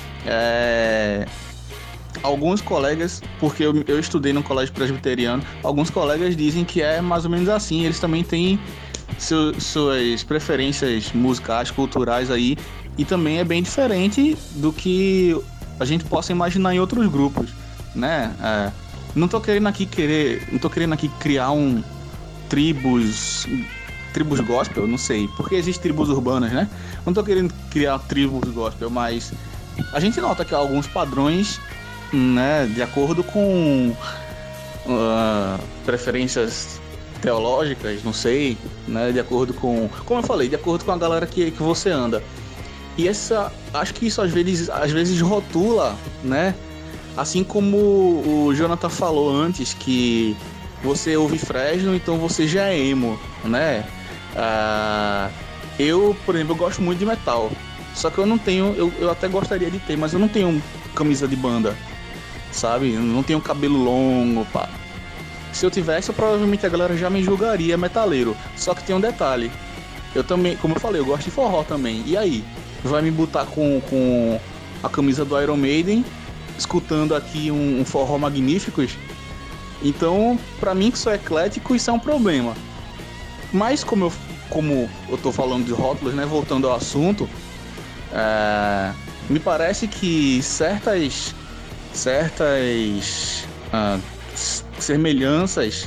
alguns colegas, porque eu estudei no colégio presbiteriano, alguns colegas dizem que é mais ou menos assim, eles também têm suas preferências musicais, culturais aí, e também é bem diferente do que a gente possa imaginar em outros grupos, né? Não tô querendo aqui criar tribos gospel, não sei, porque existem tribos urbanas, né? Não tô querendo criar tribos gospel, mas a gente nota que há alguns padrões, né, de acordo com preferências teológicas, não sei, né, de acordo com, como eu falei, de acordo com a galera que você anda. E acho que isso às vezes rotula, né? Assim como o Jonathan falou antes, que você ouve Fresno, então você já é emo, né? Eu, por exemplo, eu gosto muito de metal. Só que eu não tenho, eu até gostaria de ter, mas eu não tenho camisa de banda, sabe? Eu não tenho cabelo longo, pá. Se eu tivesse, provavelmente a galera já me julgaria metaleiro. Só que tem um detalhe. Eu também, como eu falei, eu gosto de forró também. E aí? Vai me botar com a camisa do Iron Maiden, escutando aqui um forró Magníficos. Então, pra mim que sou eclético, isso é um problema. Mas como eu tô falando de rótulos, né, voltando ao assunto, me parece que certas semelhanças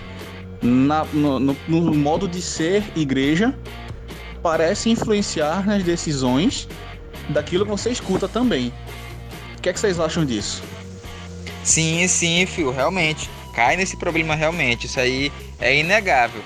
no modo de ser igreja parecem influenciar nas decisões daquilo que você escuta também. O que é que vocês acham disso?
Sim, Fio, realmente. Cai nesse problema realmente. Isso aí é inegável.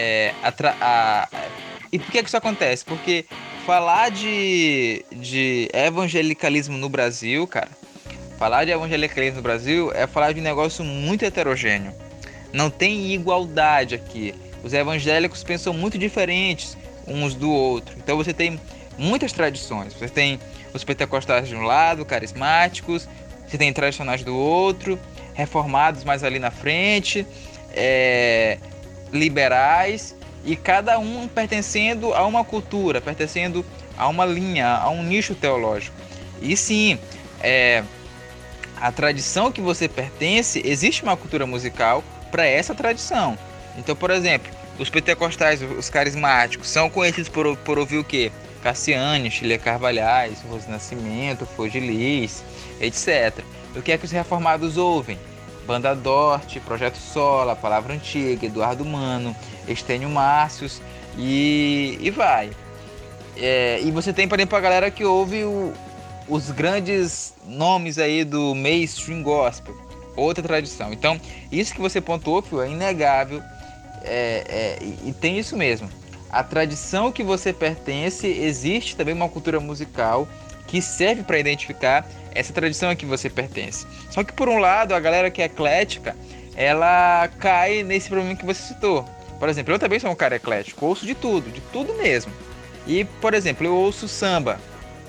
E por que isso acontece? Porque falar de evangelicalismo no Brasil, cara, falar de evangelicalismo no Brasil é falar de um negócio muito heterogêneo. Não tem igualdade aqui. Os evangélicos pensam muito diferentes uns do outro. Então você tem muitas tradições. Você tem os pentecostais de um lado, carismáticos, você tem tradicionais do outro, reformados mais ali na frente, liberais, e cada um pertencendo a uma cultura, pertencendo a uma linha, a um nicho teológico. E sim, a tradição que você pertence, existe uma cultura musical para essa tradição. Então, por exemplo, os pentecostais, os carismáticos, são conhecidos por ouvir o quê? Cassiane, Chile Carvalhais, Rose Nascimento, Foge Lis, etc. O que é que os reformados ouvem? Banda Dort, Projeto Sola, Palavra Antiga, Eduardo Mano, Estênio Márcios e vai. E você tem, por exemplo, a galera que ouve os grandes nomes aí do mainstream gospel, outra tradição. Então, isso que você pontuou, Fio, é inegável, e tem isso mesmo. A tradição que você pertence, existe também uma cultura musical que serve para identificar essa tradição a que você pertence. Só que, por um lado, a galera que é eclética, ela cai nesse problema que você citou. Por exemplo, eu também sou um cara eclético, ouço de tudo mesmo. E, por exemplo, eu ouço samba.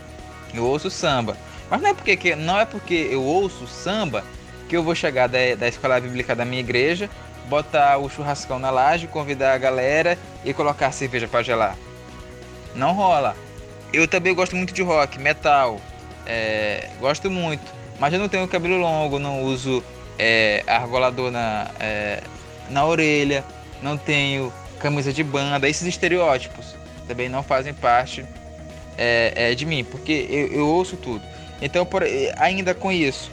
Mas não é porque eu ouço samba que eu vou chegar da escola bíblica da minha igreja, botar o churrascão na laje, convidar a galera e colocar a cerveja para gelar. Não rola. Eu também gosto muito de rock, metal, gosto muito, mas eu não tenho cabelo longo, não uso argolador na orelha, não tenho camisa de banda. Esses estereótipos também não fazem parte de mim, porque eu ouço tudo. Então, ainda com isso,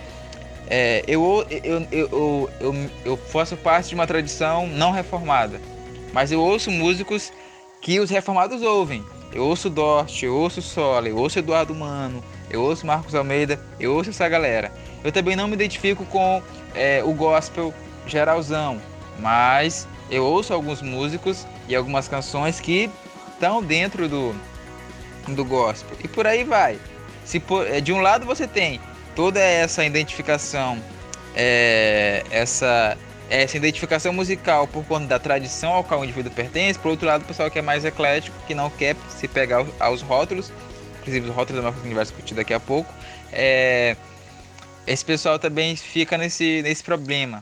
eu faço parte de uma tradição não reformada, mas eu ouço músicos que os reformados ouvem. Eu ouço Dort, eu ouço Sola, eu ouço Eduardo Mano, eu ouço Marcos Almeida, eu ouço essa galera. Eu também não me identifico com o gospel geralzão, mas eu ouço alguns músicos e algumas canções que estão dentro do gospel. E por aí vai. De um lado você tem toda essa identificação, essa identificação musical por conta da tradição ao qual o indivíduo pertence. Por outro lado, o pessoal que é mais eclético, que não quer se pegar aos rótulos, inclusive os rótulos da nossa vai discutir daqui a pouco, esse pessoal também fica nesse problema.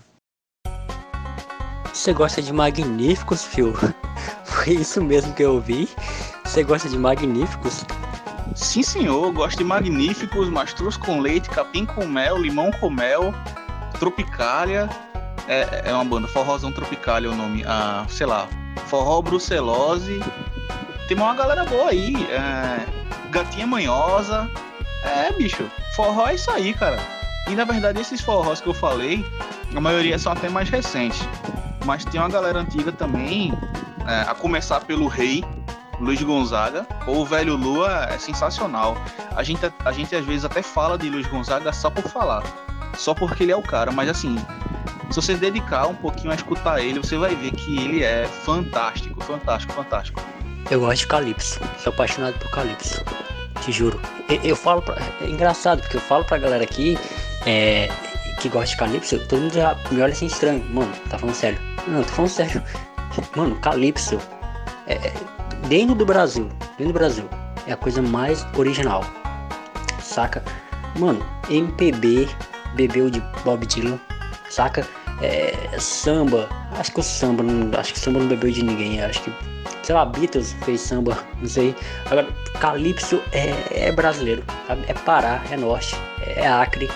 Você gosta de Magníficos, Phil? Foi isso mesmo que eu ouvi? Você gosta de Magníficos?
Sim, senhor, gosto de Magníficos, mastruz com leite, capim com mel, limão com mel, Tropicália. É uma banda, Forrozão Tropicália é o nome. Sei lá, Forró Brucelose. Tem uma galera boa aí. Gatinha Manhosa. Bicho, forró é isso aí, cara. E na verdade, esses forrós que eu falei, a maioria são até mais recentes. Mas tem uma galera antiga também, a começar pelo Rei, Luiz Gonzaga, ou o Velho Lua é sensacional. A gente às vezes até fala de Luiz Gonzaga só por falar, só porque ele é o cara, mas assim, se você dedicar um pouquinho a escutar ele, você vai ver que ele é fantástico.
Eu gosto de Calypso, sou apaixonado por Calypso, te juro. Eu falo é engraçado, porque eu falo pra galera aqui que gosta de Calypso, todo mundo já me olha assim estranho. Mano, tá falando sério? Não, tô falando sério. Mano, Calypso dentro do Brasil, é a coisa mais original, saca? Mano, MPB bebeu de Bob Dylan, saca? Samba, acho que o samba não bebeu de ninguém, acho que, sei lá, Beatles fez samba, não sei. Agora, Calypso é brasileiro, sabe? É Pará, é Norte, é Acre,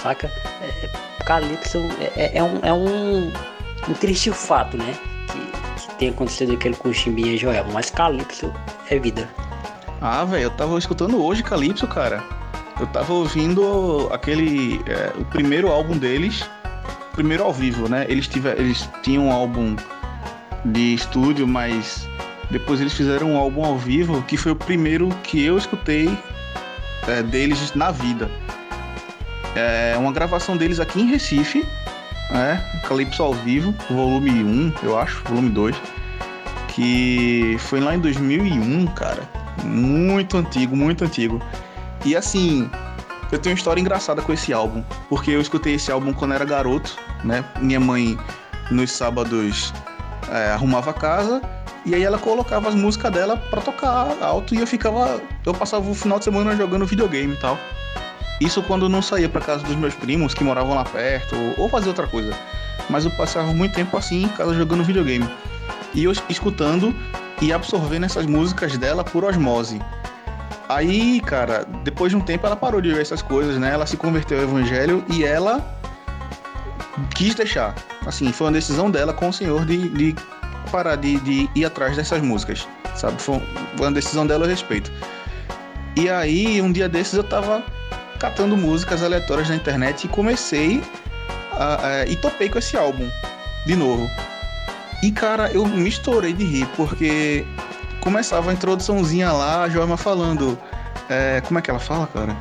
saca? Calypso é um triste fato, né? Que tem acontecido aquele com Chimbinha e Joel, mas Calypso é vida.
Ah, velho, eu tava escutando hoje Calypso, cara. Eu tava ouvindo o primeiro álbum deles, primeiro ao vivo, né? Eles tinham um álbum de estúdio, mas depois eles fizeram um álbum ao vivo, que foi o primeiro que eu escutei deles na vida. É uma gravação deles aqui em Recife, Calypso ao vivo, volume 1, eu acho, volume 2, que foi lá em 2001, cara. Muito antigo, muito antigo. E assim, eu tenho uma história engraçada com esse álbum, porque eu escutei esse álbum quando era garoto, né? Minha mãe, nos sábados, arrumava a casa, e aí ela colocava as músicas dela pra tocar alto, e eu passava o final de semana jogando videogame e tal. Isso quando eu não saía pra casa dos meus primos, que moravam lá perto, ou fazia outra coisa. Mas eu passava muito tempo assim, em casa jogando videogame. E eu escutando e absorvendo essas músicas dela por osmose. Aí, cara, depois de um tempo ela parou de ver essas coisas, né? Ela se converteu ao evangelho e ela quis deixar. Assim, foi uma decisão dela com o Senhor de parar de ir atrás dessas músicas, sabe? Foi uma decisão dela, eu respeito. E aí, um dia desses eu tava catando músicas aleatórias na internet e comecei e topei com esse álbum de novo. E, cara, eu me estourei de rir, porque começava a introduçãozinha lá, a Joelma falando... como é que ela fala, cara?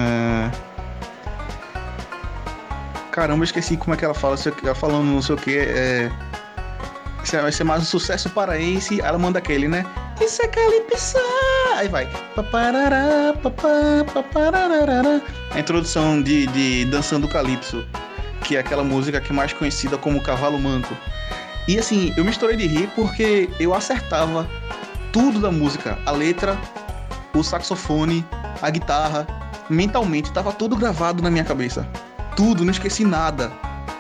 Caramba, eu esqueci como é que ela fala. Ela falando não sei o que. Vai ser mais um sucesso paraense. Aí ela manda aquele, né? Isso é Calypso. Aí vai. A introdução de Dançando Calypso, que é aquela música que é mais conhecida como Cavalo Manco. E assim, eu me estourei de rir porque eu acertava tudo da música. A letra, o saxofone, a guitarra. Mentalmente, tava tudo gravado na minha cabeça. Tudo, não esqueci nada.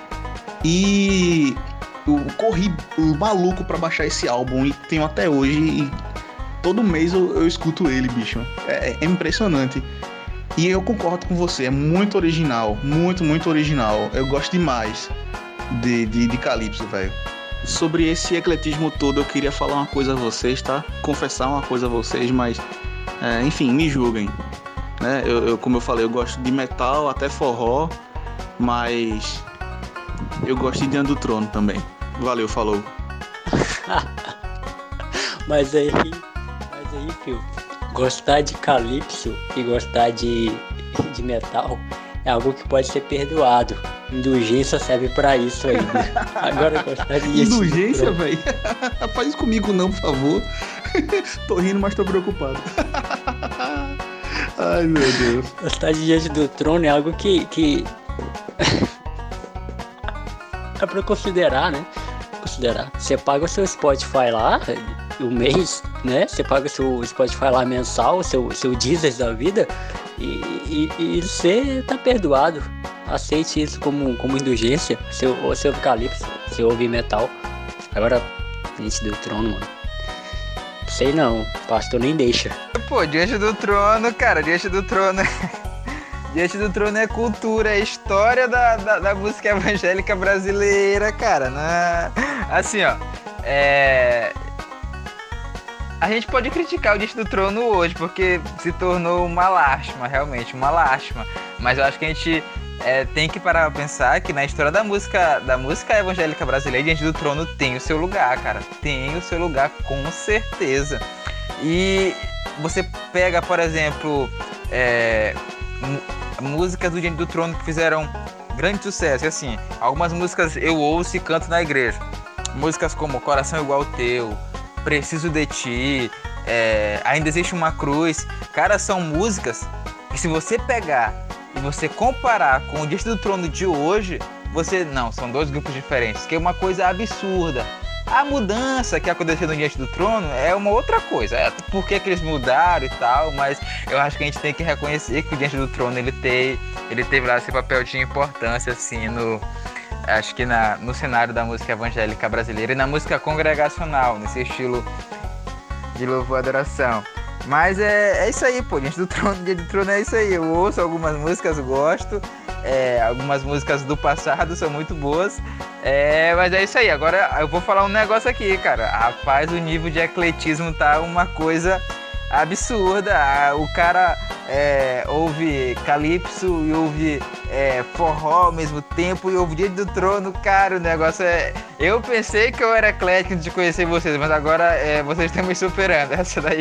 E eu corri maluco pra baixar esse álbum e tenho até hoje. E todo mês eu escuto ele, bicho. É impressionante. E eu concordo com você, é muito original. Muito, muito original. Eu gosto demais de Calypso, velho. Sobre esse ecletismo todo, eu queria falar uma coisa a vocês, tá? Confessar uma coisa a vocês, mas... enfim, me julguem. Né? Como eu falei, eu gosto de metal, até forró, mas... eu gosto de Diante do Trono também. Valeu, falou.
Mas aí, filho, gostar de Calypso e gostar de metal é algo que pode ser perdoado. Indulgência serve pra isso aí. Agora gostar de
indulgência, velho? Faz isso comigo não, por favor. Tô rindo, mas tô preocupado. Ai, meu Deus.
Gostar de Diante do Trono é algo que... é pra considerar, né? Considerar. Você paga o seu Spotify lá, o mês, né? Você paga o seu Spotify lá mensal, o seu Deezer da vida, e você tá perdoado. Aceite isso como indulgência. Você ouve Calypso, você ouve metal. Agora, Diante do Trono, mano. Sei não, pastor nem deixa.
Pô, Diante do Trono, cara, Diante do Trono... Diante do Trono é cultura, é história da música evangélica brasileira, cara. Né? Assim, ó. A gente pode criticar o Diante do Trono hoje, porque se tornou uma lástima, realmente, uma lástima. Mas eu acho que a gente tem que parar pra pensar que na história da música evangélica brasileira, Diante do Trono tem o seu lugar, cara. Tem o seu lugar, com certeza. E você pega, por exemplo... músicas do Diante do Trono que fizeram grande sucesso. E assim, algumas músicas eu ouço e canto na igreja. Músicas como Coração Igual ao Teu, Preciso de Ti, Ainda Existe Uma Cruz. Cara, são músicas que, se você pegar e você comparar com o Diante do Trono de hoje, são dois grupos diferentes, que é uma coisa absurda. A mudança que aconteceu no Diante do Trono é uma outra coisa. Por que eles mudaram e tal, mas eu acho que a gente tem que reconhecer que o Diante do Trono ele teve lá esse papel de importância, assim, acho que no cenário da música evangélica brasileira e na música congregacional, nesse estilo de louvor e adoração. Mas é isso aí, pô, Diante do Trono é isso aí. Eu ouço algumas músicas, gosto, algumas músicas do passado são muito boas. Mas é isso aí. Agora eu vou falar um negócio aqui, cara. Rapaz, o nível de ecletismo tá uma coisa absurda. O cara ouve calypso e ouve forró ao mesmo tempo e ouve Dia do Trono. Cara, o negócio é... Eu pensei que eu era eclético de conhecer vocês, mas agora vocês estão me superando.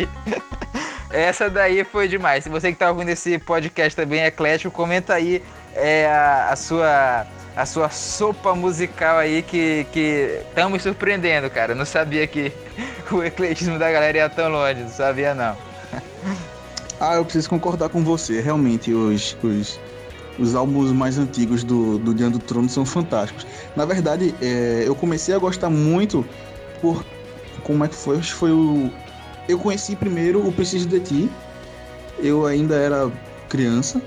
Essa daí foi demais. Se você que tá ouvindo esse podcast também é eclético, comenta aí a sua sopa musical aí que estão me surpreendendo, cara. Eu não sabia que o ecletismo da galera ia tão longe, não sabia não.
Eu preciso concordar com você. Realmente, os álbuns mais antigos do Dia do Trono são fantásticos. Na verdade, eu comecei a gostar muito por... Como é que foi? Acho que foi eu conheci primeiro o Preciso de Ti. Eu ainda era criança,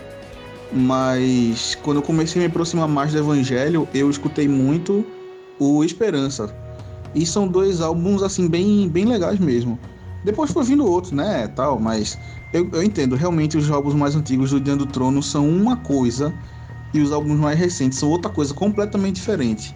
mas quando eu comecei a me aproximar mais do Evangelho, eu escutei muito o Esperança. E são dois álbuns, assim, bem legais mesmo. Depois foi vindo outros, né, tal, mas eu entendo. Realmente, os álbuns mais antigos do Dia do Trono são uma coisa e os álbuns mais recentes são outra coisa completamente diferente.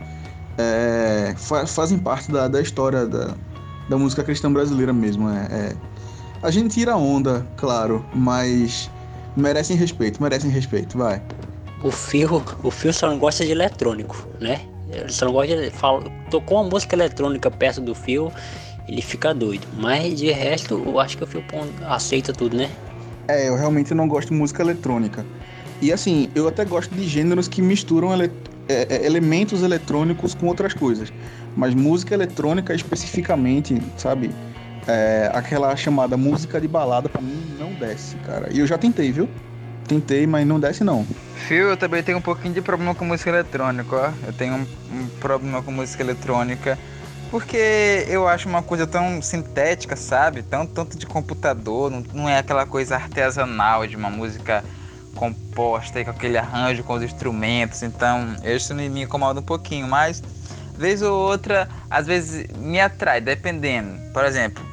Fazem parte da história da música cristã brasileira mesmo. A gente tira onda, claro, mas merecem respeito, vai.
O Phil só não gosta de eletrônico, né? Ele só não gosta de... Tocou uma música eletrônica perto do Phil, ele fica doido. Mas de resto, eu acho que o Phil aceita tudo, né?
Eu realmente não gosto de música eletrônica. E assim, eu até gosto de gêneros que misturam elementos eletrônicos com outras coisas. Mas música eletrônica especificamente, sabe? Aquela chamada música de balada, pra mim não desce, cara. E eu já tentei, viu? Tentei, mas não desce não.
Phil, eu também tenho um pouquinho de problema com música eletrônica, ó. Eu tenho um problema com música eletrônica porque eu acho uma coisa tão sintética, sabe? Tanto de computador, não é aquela coisa artesanal de uma música composta e com aquele arranjo com os instrumentos. Então, isso me incomoda um pouquinho, mas vez ou outra, às vezes me atrai, dependendo. Por exemplo,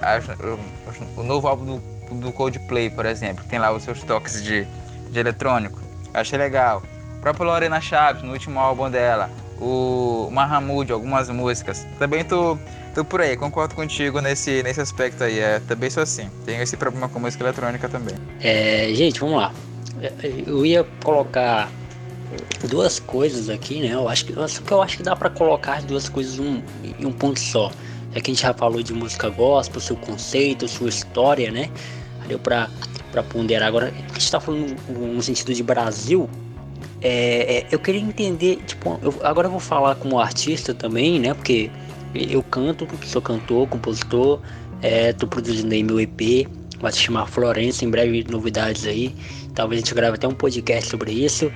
o novo álbum do Coldplay, por exemplo, que tem lá os seus toques de eletrônico, eu achei legal. A própria Lorena Chaves, no último álbum dela, o Mahamud, algumas músicas. Também tô por aí, concordo contigo nesse aspecto aí. Também sou assim, tenho esse problema com música eletrônica também.
Gente, vamos lá. Eu ia colocar duas coisas aqui, né? Eu acho que dá pra colocar as duas coisas em um ponto só. Já que a gente já falou de música gospel, seu conceito, sua história, né? Deu pra ponderar. Agora, a gente tá falando no sentido de Brasil. Eu queria entender, tipo, agora eu vou falar como artista também, né? Porque eu canto, sou cantor, compositor, tô produzindo aí meu EP, vai se chamar Florença, em breve novidades aí. Talvez a gente grave até um podcast sobre isso.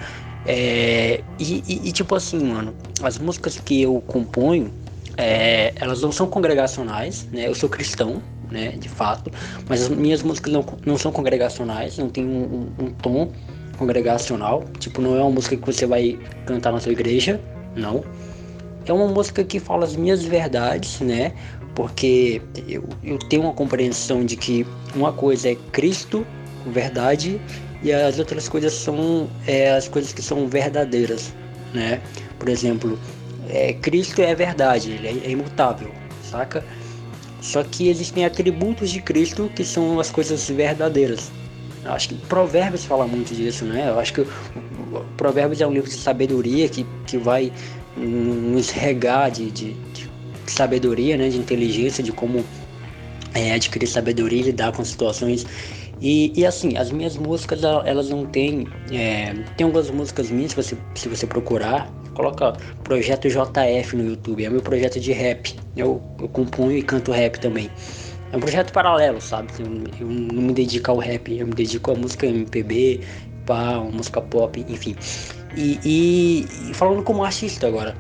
Tipo assim, mano, as músicas que eu componho, elas não são congregacionais, né? Eu sou cristão, né, de fato, mas as minhas músicas não são congregacionais, não tem um tom congregacional, tipo, não é uma música que você vai cantar na sua igreja, não. É uma música que fala as minhas verdades, né, porque eu tenho uma compreensão de que uma coisa é Cristo, verdade, e as outras coisas são as coisas que são verdadeiras, né. Por exemplo, Cristo é verdade, ele é imutável, saca? Só que existem atributos de Cristo que são as coisas verdadeiras. Eu acho que Provérbios fala muito disso, né? Eu acho que Provérbios é um livro de sabedoria que vai nos regar de sabedoria, né? De inteligência, de como adquirir sabedoria e lidar com situações. E assim, as minhas músicas, elas não têm... tem algumas músicas minhas, se você procurar, coloca Projeto JF no YouTube, é meu projeto de rap. Eu componho e canto rap também. É um projeto paralelo, sabe? Eu não me dedico ao rap, eu me dedico à música MPB, a música pop, enfim. E falando como artista agora,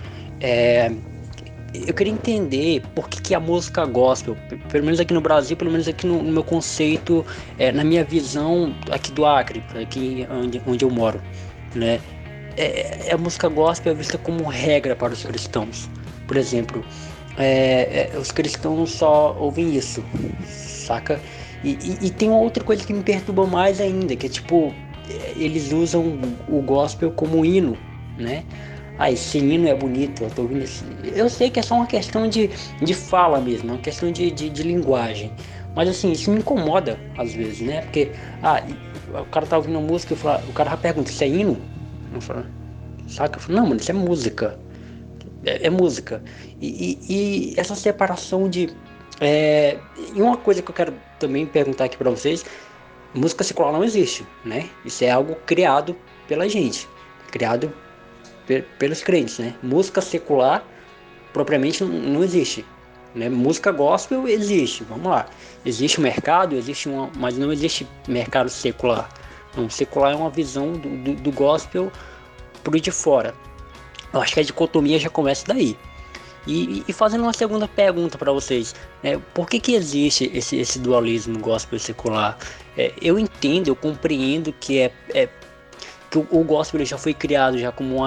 eu queria entender por que a música gospel, pelo menos aqui no Brasil, pelo menos aqui no meu conceito, na minha visão aqui do Acre, aqui onde eu moro, né? A música gospel é vista como regra para os cristãos. Por exemplo, os cristãos só ouvem isso, saca? E tem uma outra coisa que me perturba mais ainda, que é tipo, eles usam o gospel como hino, né? Ah, esse hino é bonito, eu tô ouvindo esse... Eu sei que é só uma questão de fala mesmo, uma questão de linguagem. Mas assim, isso me incomoda às vezes, né? Porque, o cara tá ouvindo música, o cara já pergunta, isso é hino? Eu falo, saca? Eu falo, não, mano, isso é música. É música. E essa separação de... E uma coisa que eu quero também perguntar aqui pra vocês, música secular não existe, né? Isso é algo criado pela gente, criado pelos crentes, né? Música secular propriamente não existe, né? Música gospel existe, vamos lá. Existe um mercado, mas não existe mercado secular. Não, secular é uma visão do gospel pro de fora. Eu acho que a dicotomia já começa daí. E fazendo uma segunda pergunta para vocês, por que existe esse dualismo gospel e secular? Eu entendo, eu compreendo que que o gospel já foi criado já como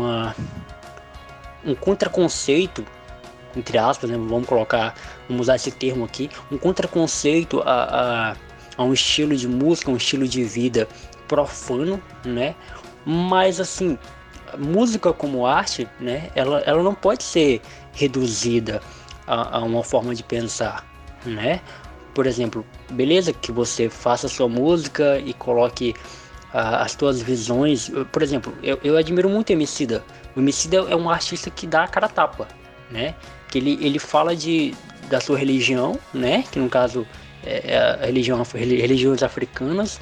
um contraconceito, entre aspas, né? Vamos usar esse termo aqui, um contraconceito a um estilo de música, um estilo de vida profano, né? Mas assim, música como arte, né? Ela não pode ser reduzida a uma forma de pensar, né? Por exemplo, beleza que você faça a sua música e coloque as tuas visões. Por exemplo, eu admiro muito o Emicida. O Emicida é um artista que dá a cara a tapa, né? Que ele fala da sua religião, né? Que no caso é a religiões africanas,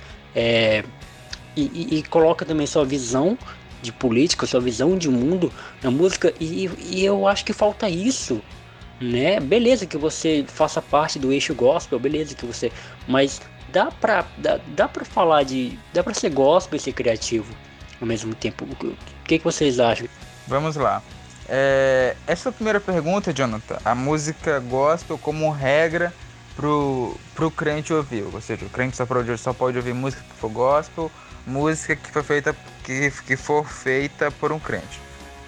e coloca também sua visão de política, sua visão de mundo na música, e eu acho que falta isso, né? Beleza que você faça parte do eixo gospel, beleza que você... Mas dá pra ser gospel e ser criativo ao mesmo tempo. O que vocês acham?
Vamos lá. Essa primeira pergunta, Jonathan, a música gospel como regra pro crente ouvir, ou seja, o crente só pode ouvir música que for gospel, música que for feita por um crente.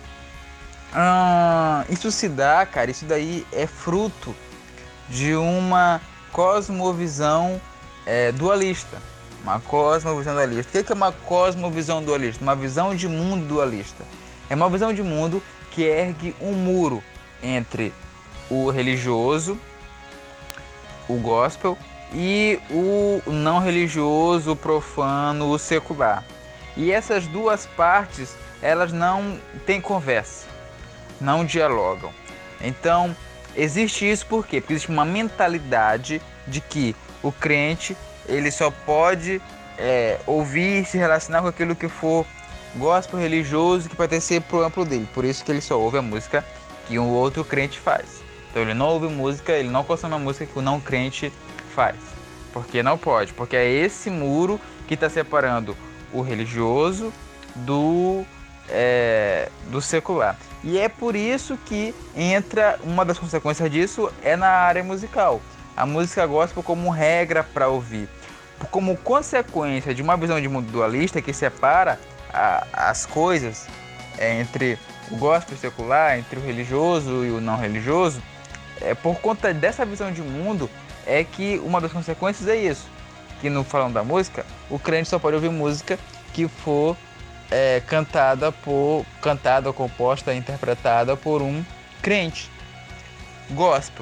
Isso se dá, cara, isso daí é fruto de uma cosmovisão dualista. Uma cosmovisão dualista. O que é uma cosmovisão dualista? Uma visão de mundo dualista. É uma visão de mundo que ergue um muro entre o religioso, o gospel, e o não religioso, o profano, o secular. E essas duas partes, elas não têm conversa, não dialogam. Então, existe isso por quê? Porque existe uma mentalidade de que o crente, ele só pode ouvir e se relacionar com aquilo que for gospel religioso, que pertencer pro amplo dele. Por isso que ele só ouve a música que um outro crente faz. Então ele não ouve música, ele não consome a música que o não crente faz. Porque não pode, porque é esse muro que está separando o religioso do secular. E é por isso que entra, uma das consequências disso é na área musical. A música gospel como regra para ouvir. Como consequência de uma visão de mundo dualista que separa as coisas entre o gospel secular, entre o religioso e o não religioso, por conta dessa visão de mundo é que uma das consequências é isso, que no falando da música, o crente só pode ouvir música que for cantada, composta, interpretada por um crente. Gospel.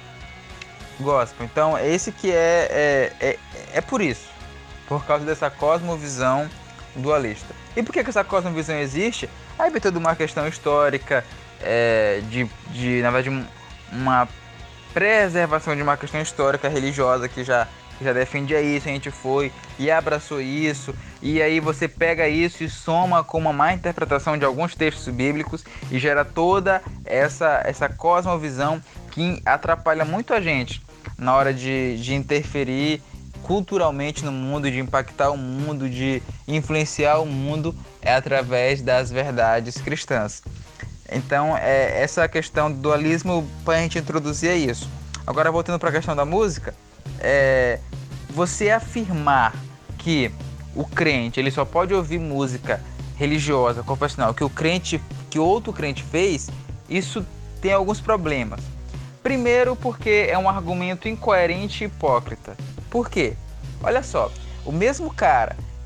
Então esse que é por isso, por causa dessa cosmovisão dualista. E por que essa cosmovisão existe? Aí vem toda uma questão histórica, na verdade, uma preservação de uma questão histórica religiosa que já defendia isso, a gente foi e abraçou isso, e aí você pega isso e soma com uma má interpretação de alguns textos bíblicos e gera toda essa cosmovisão que atrapalha muito a gente na hora de interferir culturalmente no mundo, de impactar o mundo, de influenciar o mundo através das verdades cristãs. Então, essa questão do dualismo, para a gente introduzir isso. Agora, voltando para a questão da música, você afirmar que o crente ele só pode ouvir música religiosa, confessional, que outro crente fez, isso tem alguns problemas. Primeiro, porque é um argumento incoerente e hipócrita. Por quê? Olha só, o mesmo cara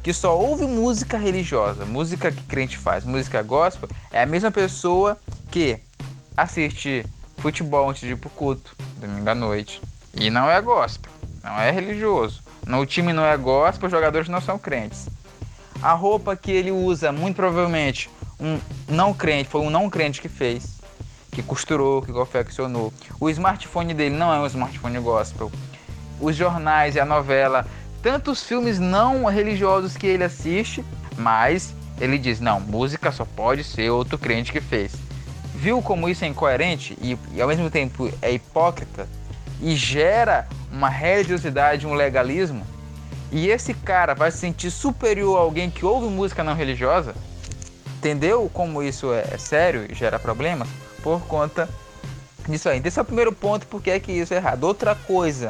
que só ouve música religiosa, música que crente faz, música gospel, é a mesma pessoa que assiste futebol antes de ir pro culto, domingo à noite, e não é gospel, não é religioso. O time não é gospel, os jogadores não são crentes. A roupa que ele usa, muito provavelmente, um não crente, foi um não crente que fez, que costurou, que confeccionou. O smartphone dele não é um smartphone gospel. Os jornais e a novela, tantos filmes não religiosos que ele assiste, mas ele diz, não, música só pode ser outro crente que fez. Viu como isso é incoerente e ao mesmo tempo é hipócrita e gera uma religiosidade, um legalismo? E esse cara vai se sentir superior a alguém que ouve música não religiosa? Entendeu como isso é sério e gera problemas? Por conta disso aí. Esse é o primeiro ponto, porque é que isso é errado. Outra coisa,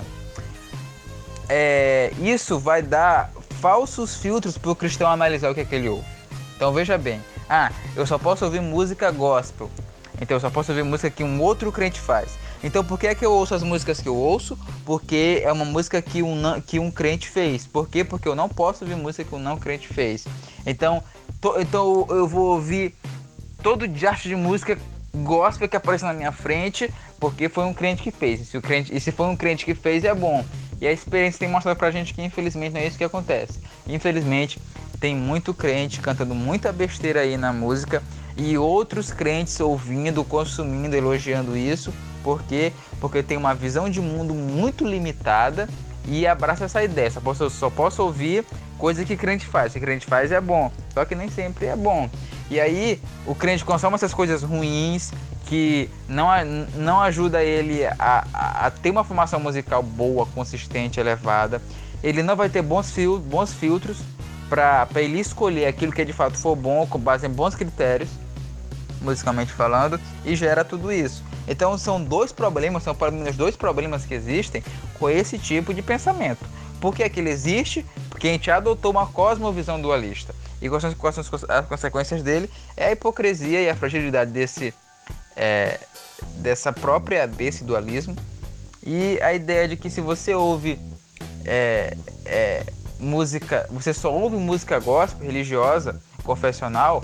isso vai dar falsos filtros para o cristão analisar o que é que ele ouve. Então veja bem, eu só posso ouvir música gospel, então eu só posso ouvir música que um outro crente faz. Então por que é que eu ouço as músicas que eu ouço? Porque é uma música que um crente fez. Por quê? Porque eu não posso ouvir música que um não crente fez. Então eu vou ouvir todo diacho de música gospel que aparece na minha frente, porque foi um crente que fez. E se foi um crente que fez, é bom. E a experiência tem mostrado pra gente que infelizmente não é isso que acontece. Infelizmente tem muito crente cantando muita besteira aí na música e outros crentes ouvindo, consumindo, elogiando isso. Por quê? Porque tem uma visão de mundo muito limitada e abraça essa ideia. Só posso ouvir coisa que crente faz. Se crente faz é bom, só que nem sempre é bom. E aí o crente consome essas coisas ruins que não ajuda ele a ter uma formação musical boa, consistente, elevada. Ele não vai ter bons filtros para ele escolher aquilo que de fato for bom, com base em bons critérios, musicalmente falando, e gera tudo isso. Então são dois problemas que existem com esse tipo de pensamento. Por que é que ele existe? Porque a gente adotou uma cosmovisão dualista. E quais são as consequências dele? É a hipocrisia e a fragilidade desse dualismo. E a ideia de que se você ouve música, você só ouve música gospel, religiosa, confessional,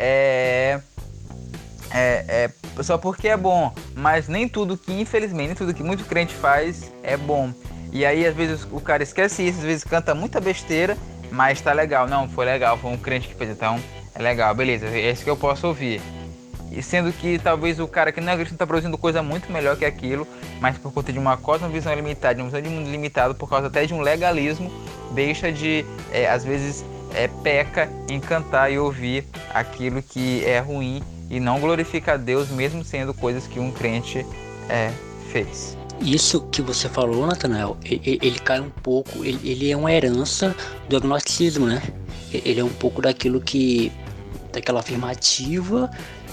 só porque é bom, mas infelizmente, nem tudo que muito crente faz é bom. E aí às vezes o cara esquece isso, às vezes canta muita besteira, mas tá legal, não, foi legal, foi um crente que fez, então é legal, beleza, é isso que eu posso ouvir. E sendo que talvez o cara que não é cristão tá produzindo coisa muito melhor que aquilo, mas por conta de uma cosmovisão limitada, de uma visão de mundo limitado, por causa até de um legalismo, deixa de, às vezes, peca em cantar e ouvir aquilo que é ruim e não glorifica a Deus, mesmo sendo coisas que um crente fez.
Isso que você falou, Natanael, ele cai um pouco, ele é uma herança do agnosticismo, né? Ele é um pouco daquela afirmativa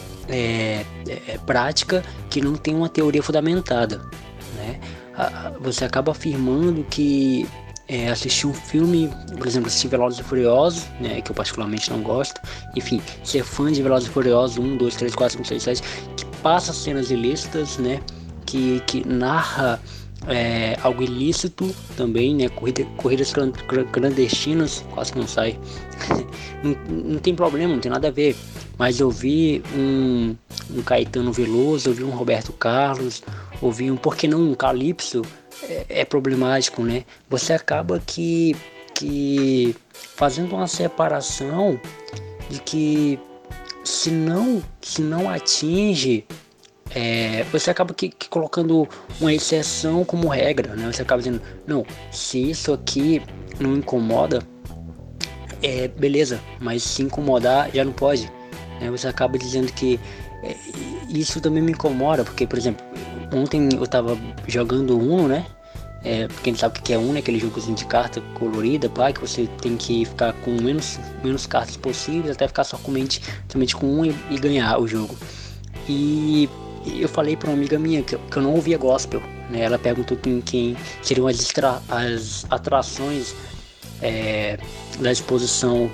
prática que não tem uma teoria fundamentada, né? Você acaba afirmando que assistir um filme, por exemplo, assistir Velozes e Furiosos, né, que eu particularmente não gosto, enfim, ser fã de Velozes e Furiosos 1, 2, 3, 4, 5, 6, 7, que passa cenas ilícitas, né, que narra algo ilícito também, né, corridas clandestinas, quase que não sai, não tem problema, não tem nada a ver, mas ouvir um Caetano Veloso, ouvir um Roberto Carlos, ouvir por que não um Calypso, é problemático, né? Você acaba que fazendo uma separação de que se não atinge, você acaba que colocando uma exceção como regra, né? Você acaba dizendo, não, se isso aqui não incomoda, beleza, mas se incomodar já não pode, né? Você acaba dizendo que isso também me incomoda, porque, por exemplo, ontem eu tava jogando Uno, né? Quem sabe o que é Uno, é aquele jogozinho de carta colorida, que você tem que ficar com menos cartas possíveis, até ficar somente com uma e ganhar o jogo. E eu falei pra uma amiga minha que eu não ouvia gospel, né? Ela perguntou quem seriam as atrações da exposição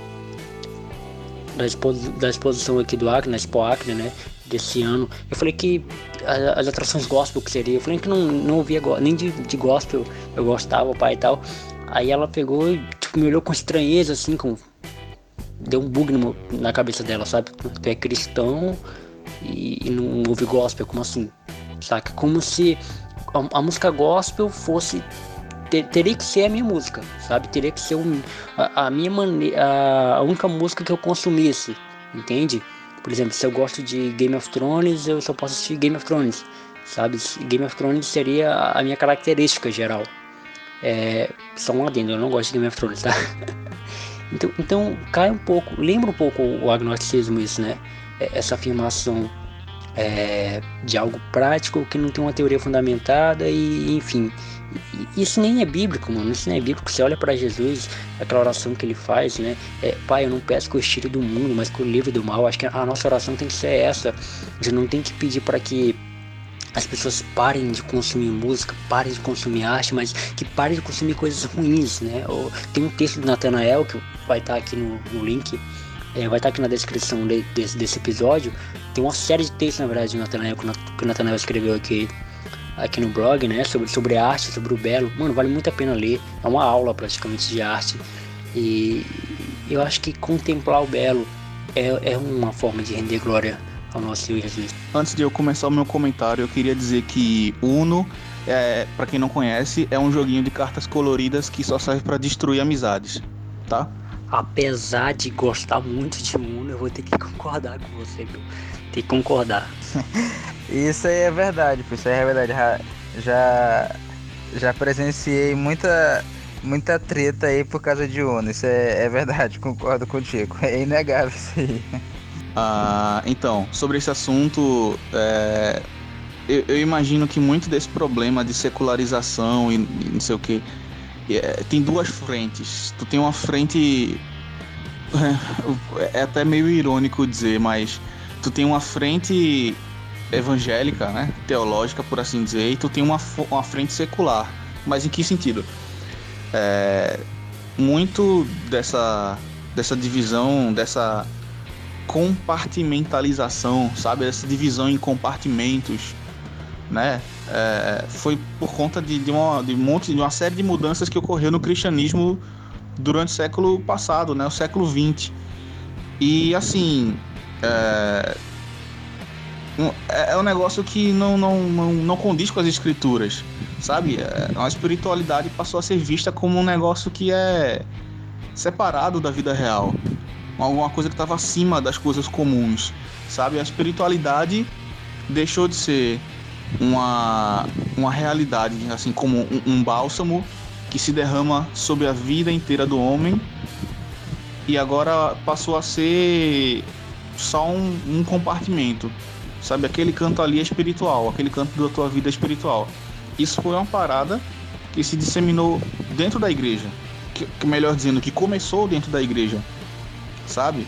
aqui do Acre, na Expo Acre, né, desse ano. Eu falei que as atrações gospel que seria, eu falei que não ouvia nem de gospel, eu gostava, pai e tal. Aí ela pegou e me olhou com estranheza, assim, deu um bug na cabeça dela, sabe? Tu é cristão e não ouve gospel, como assim? Saca? Como se a música gospel fosse... Teria que ser a minha música, sabe? Teria que ser a minha maneira, a única música que eu consumisse, entende? Por exemplo, se eu gosto de Game of Thrones, eu só posso assistir Game of Thrones, sabe? Game of Thrones seria a minha característica geral. Só um adendo, eu não gosto de Game of Thrones, tá? Então cai um pouco, lembra um pouco o agnosticismo isso, né? Essa afirmação de algo prático que não tem uma teoria fundamentada e enfim. Isso nem é bíblico, mano. Isso nem é bíblico. Você olha pra Jesus, aquela oração que ele faz, né? Pai, eu não peço que eu tire do mundo, mas que eu livre do mal. Acho que a nossa oração tem que ser essa. A gente não tem que pedir para que as pessoas parem de consumir música, parem de consumir arte, mas que parem de consumir coisas ruins, né? Tem um texto do Nathanael que vai estar aqui no link, vai estar aqui na descrição desse episódio. Tem uma série de textos, na verdade, do Nathanael, que o Nathanael escreveu aqui no blog, né? Sobre a arte, sobre o belo. Mano, vale muito a pena ler. É uma aula praticamente de arte. E eu acho que contemplar o belo é uma forma de render glória ao nosso Senhor Jesus.
Antes de eu começar o meu comentário, eu queria dizer que Uno, pra quem não conhece, é um joguinho de cartas coloridas que só serve pra destruir amizades, tá?
Apesar de gostar muito de Uno, eu vou ter que concordar com você, meu. Tem que concordar.
Isso aí é verdade, pessoal, é verdade. Já presenciei muita treta aí por causa de Uno. Isso é verdade, concordo contigo. É inegável isso aí.
Então, sobre esse assunto, eu imagino que muito desse problema de secularização e não sei o que, tem duas frentes. Tu tem uma frente, é até meio irônico dizer, mas tu tem uma frente evangélica, né, teológica, por assim dizer, e tu tem uma frente secular. Mas em que sentido? Muito dessa divisão, dessa compartimentalização, sabe, essa divisão em compartimentos, né, foi por conta de uma série de mudanças que ocorreu no cristianismo durante o século passado, né, o século XX. E assim, é um negócio que não condiz com as escrituras, sabe? A espiritualidade passou a ser vista como um negócio que é separado da vida real, alguma coisa que estava acima das coisas comuns, sabe? A espiritualidade deixou de ser uma realidade, assim como um bálsamo que se derrama sobre a vida inteira do homem, e agora passou a ser só um compartimento, sabe? Aquele canto ali é espiritual, aquele canto da tua vida é espiritual. Isso foi uma parada que se disseminou dentro da igreja, que melhor dizendo, que começou dentro da igreja, sabe?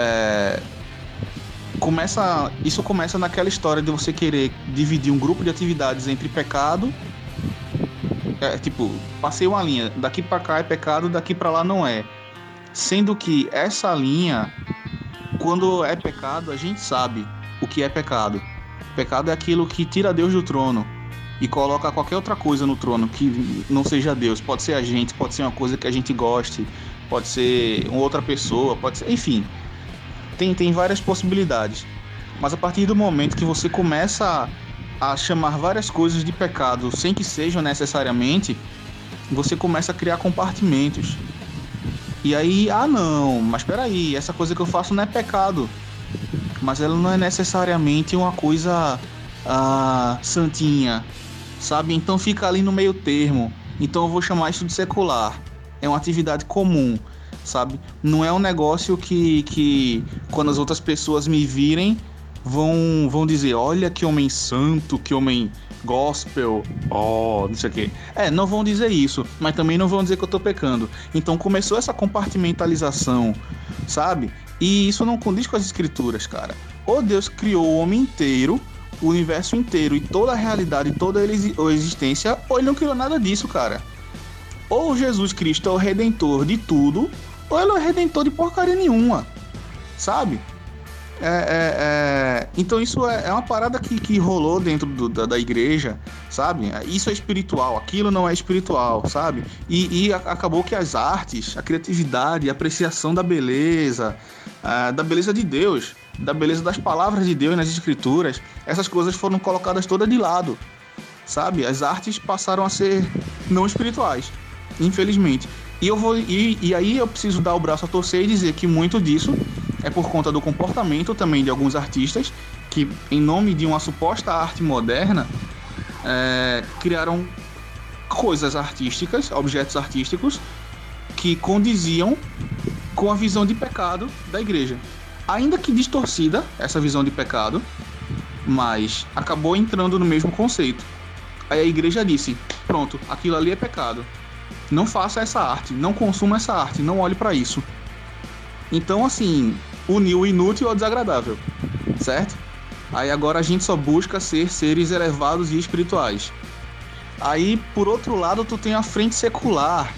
Isso começa naquela história de você querer dividir um grupo de atividades entre pecado, tipo, passei uma linha, daqui pra cá é pecado, daqui pra lá não é. Sendo que essa linha, quando é pecado, a gente sabe o que é pecado. Pecado é aquilo que tira Deus do trono e coloca qualquer outra coisa no trono que não seja Deus. Pode ser a gente, pode ser uma coisa que a gente goste, pode ser uma outra pessoa, pode ser... Enfim, tem várias possibilidades. Mas a partir do momento que você começa a chamar várias coisas de pecado sem que sejam necessariamente, você começa a criar compartimentos. E aí, não, mas peraí, essa coisa que eu faço não é pecado, mas ela não é necessariamente uma coisa santinha, sabe? Então fica ali no meio termo. Então eu vou chamar isso de secular. É uma atividade comum, sabe? Não é um negócio que quando as outras pessoas me virem vão dizer, olha que homem santo, que homem gospel, não sei o que. Não vão dizer isso, mas também não vão dizer que eu tô pecando. Então começou essa compartimentalização, sabe? E isso não condiz com as escrituras, cara. Ou Deus criou o homem inteiro, o universo inteiro e toda a realidade, toda a existência, ou ele não criou nada disso, cara. Ou Jesus Cristo é o redentor de tudo, ou ele é o redentor de porcaria nenhuma, sabe? Então isso é uma parada que rolou dentro da igreja, sabe? Isso é espiritual, aquilo não é espiritual, sabe? E acabou que as artes, a criatividade, a apreciação da beleza de Deus, da beleza das palavras de Deus nas escrituras, essas coisas foram colocadas todas de lado, sabe? As artes passaram a ser não espirituais, infelizmente. E aí eu preciso dar o braço a torcer e dizer que muito disso é por conta do comportamento também de alguns artistas que, em nome de uma suposta arte moderna, criaram coisas artísticas, objetos artísticos, que condiziam com a visão de pecado da igreja. Ainda que distorcida, essa visão de pecado, mas acabou entrando no mesmo conceito. Aí a igreja disse, pronto, aquilo ali é pecado. Não faça essa arte, não consuma essa arte, não olhe para isso. Então, assim, uniu o inútil ao desagradável, certo? Aí agora a gente só busca ser seres elevados e espirituais. Aí, por outro lado, tu tem a frente secular,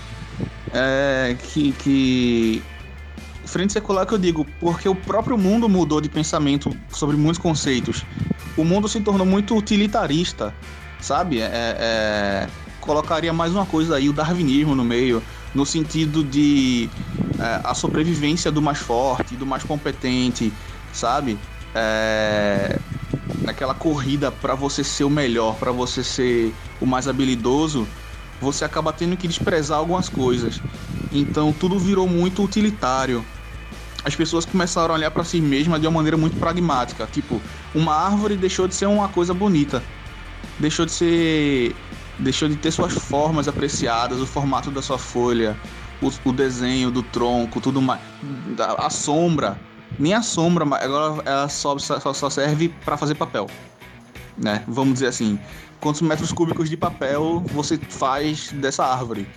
frente secular que eu digo, porque o próprio mundo mudou de pensamento sobre muitos conceitos. O mundo se tornou muito utilitarista, sabe? Colocaria mais uma coisa aí, o darwinismo no meio, no sentido de a sobrevivência do mais forte, do mais competente, sabe? Naquela corrida para você ser o melhor, para você ser o mais habilidoso, você acaba tendo que desprezar algumas coisas. Então tudo virou muito utilitário. As pessoas começaram a olhar para si mesmas de uma maneira muito pragmática. Tipo, uma árvore deixou de ser uma coisa bonita, deixou de ter suas formas apreciadas, o formato da sua folha, o desenho do tronco, tudo mais. A sombra, nem a sombra, agora ela só serve para fazer papel, né? Vamos dizer assim, quantos metros cúbicos de papel você faz dessa árvore?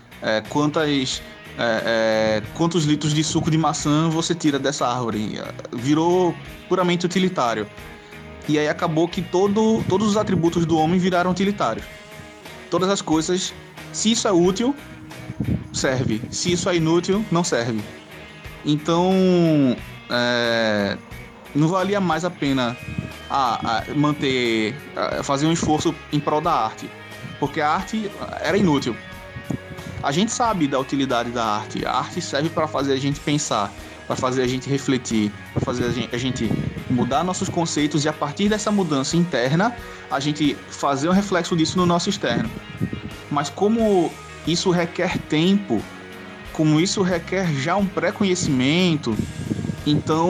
Quantos litros de suco de maçã você tira dessa árvore? Virou puramente utilitário. E aí acabou que todos os atributos do homem viraram utilitários. Todas as coisas, se isso é útil, serve. Se isso é inútil, não serve. Então, não valia mais a pena fazer um esforço em prol da arte, porque a arte era inútil. A gente sabe da utilidade da arte. A arte serve para fazer a gente pensar, para fazer a gente refletir, para fazer a gente mudar nossos conceitos e, a partir dessa mudança interna, a gente fazer um reflexo disso no nosso externo. Mas como isso requer tempo, como isso requer já um pré-conhecimento, então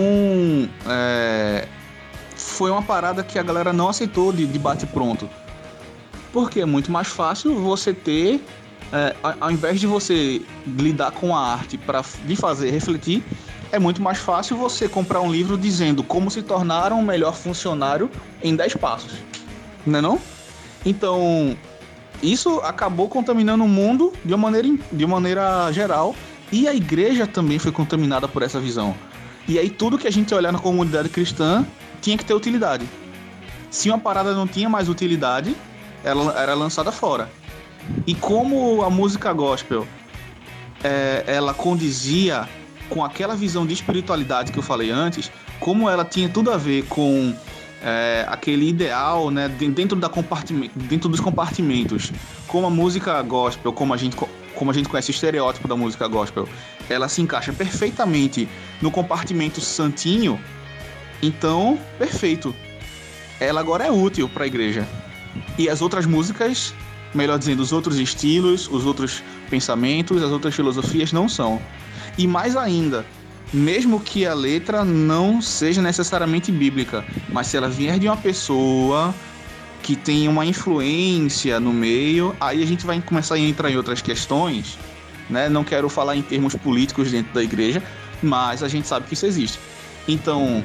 foi uma parada que a galera não aceitou de bate pronto. Porque é muito mais fácil você ter, ao invés de você lidar com a arte para lhe fazer refletir, é muito mais fácil você comprar um livro dizendo como se tornar um melhor funcionário em 10 passos. Não é não? Então, isso acabou contaminando o mundo de uma maneira geral, e a igreja também foi contaminada por essa visão. E aí tudo que a gente olhar na comunidade cristã tinha que ter utilidade. Se uma parada não tinha mais utilidade, ela era lançada fora. E como a música gospel ela condizia com aquela visão de espiritualidade que eu falei antes, como ela tinha tudo a ver com aquele ideal, né, dentro dos compartimentos, como a música gospel, como a gente conhece o estereótipo da música gospel, ela se encaixa perfeitamente no compartimento santinho. Então, perfeito. Ela agora é útil para a igreja. E as outras músicas, melhor dizendo, os outros estilos, os outros pensamentos, as outras filosofias não são. E mais ainda, mesmo que a letra não seja necessariamente bíblica, mas se ela vier de uma pessoa que tem uma influência no meio, aí a gente vai começar a entrar em outras questões, né? Não quero falar em termos políticos dentro da igreja, mas a gente sabe que isso existe. Então,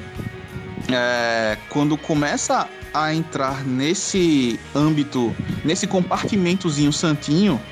quando começa a entrar nesse âmbito, nesse compartimentozinho santinho,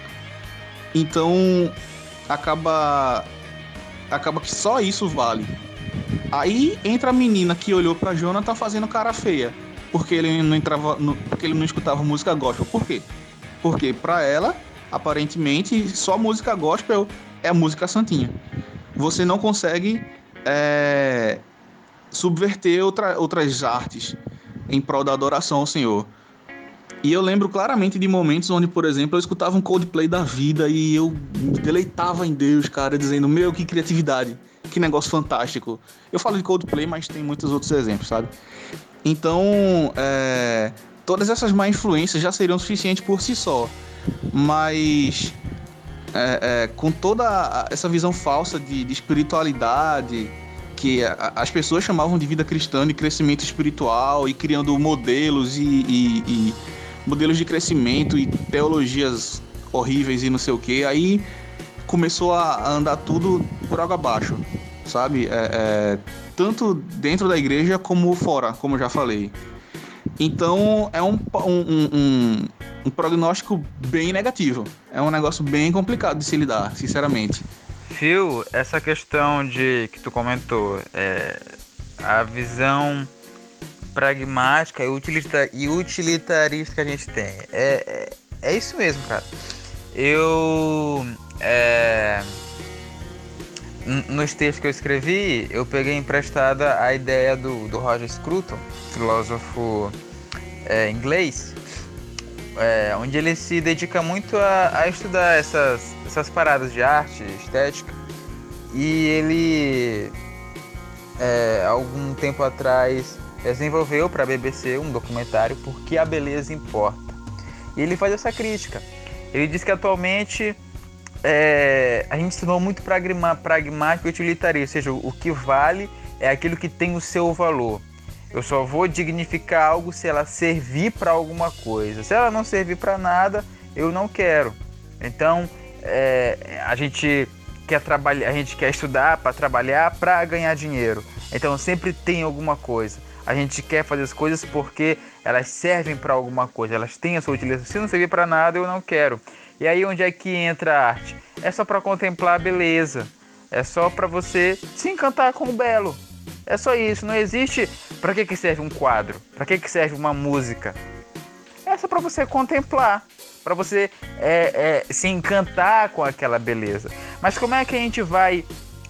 então acaba que só isso vale. Aí entra a menina que olhou pra Jonathan fazendo cara feia, porque ele não escutava música gospel. Por quê? Porque pra ela, aparentemente, só música gospel é música santinha. Você não consegue subverter outras artes em prol da adoração ao Senhor. E eu lembro claramente de momentos onde, por exemplo, eu escutava um Coldplay da vida e eu me deleitava em Deus, cara, dizendo, meu, que criatividade, que negócio fantástico. Eu falo de Coldplay, mas tem muitos outros exemplos, sabe? Então, todas essas má influências já seriam suficientes por si só. Mas, com toda essa visão falsa de espiritualidade, que as pessoas chamavam de vida cristã, de crescimento espiritual, e criando modelos e modelos de crescimento e teologias horríveis e não sei o que, aí começou a andar tudo por água abaixo, sabe? Tanto dentro da igreja como fora, como eu já falei. Então é um prognóstico bem negativo. É um negócio bem complicado de se lidar, sinceramente.
Phil, essa questão que tu comentou, a visão pragmática e utilitarista que a gente tem, é isso mesmo, cara. Nos textos que eu escrevi, eu peguei emprestada a ideia do Roger Scruton, filósofo inglês, onde ele se dedica muito a estudar essas paradas de arte, estética, e ele, algum tempo atrás, desenvolveu para a BBC um documentário Por que a Beleza Importa. E ele faz essa crítica. Ele diz que atualmente a gente se tornou muito pragmático e utilitarista, ou seja, o que vale é aquilo que tem o seu valor. Eu só vou dignificar algo se ela servir para alguma coisa. Se ela não servir para nada, eu não quero. Então, a gente quer trabalhar, a gente quer estudar para trabalhar, para ganhar dinheiro. Então, sempre tem alguma coisa. A gente quer fazer as coisas porque elas servem para alguma coisa, elas têm a sua utilização. Se não servir para nada, eu não quero. E aí, onde é que entra a arte? É só para contemplar a beleza. É só para você se encantar com o belo. É só isso. Não existe... Para que serve um quadro? Para que serve uma música? É só para você contemplar. Para você se encantar com aquela beleza. Mas como é que a gente vai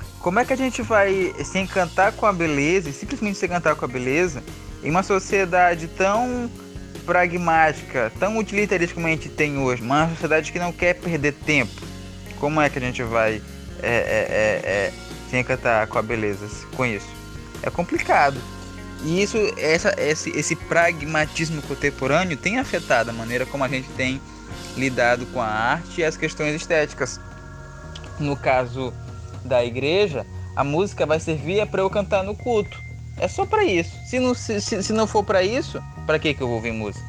se encantar com a beleza e simplesmente se encantar com a beleza em uma sociedade tão pragmática, tão utilitarista como a gente tem hoje, uma sociedade que não quer perder tempo? Como é que a gente vai se encantar com a beleza com isso? É complicado. E esse pragmatismo contemporâneo tem afetado a maneira como a gente tem lidado com a arte e as questões estéticas. No caso da igreja, a música vai servir para eu cantar no culto. É só para isso. Se não for para isso, para que eu vou ouvir música?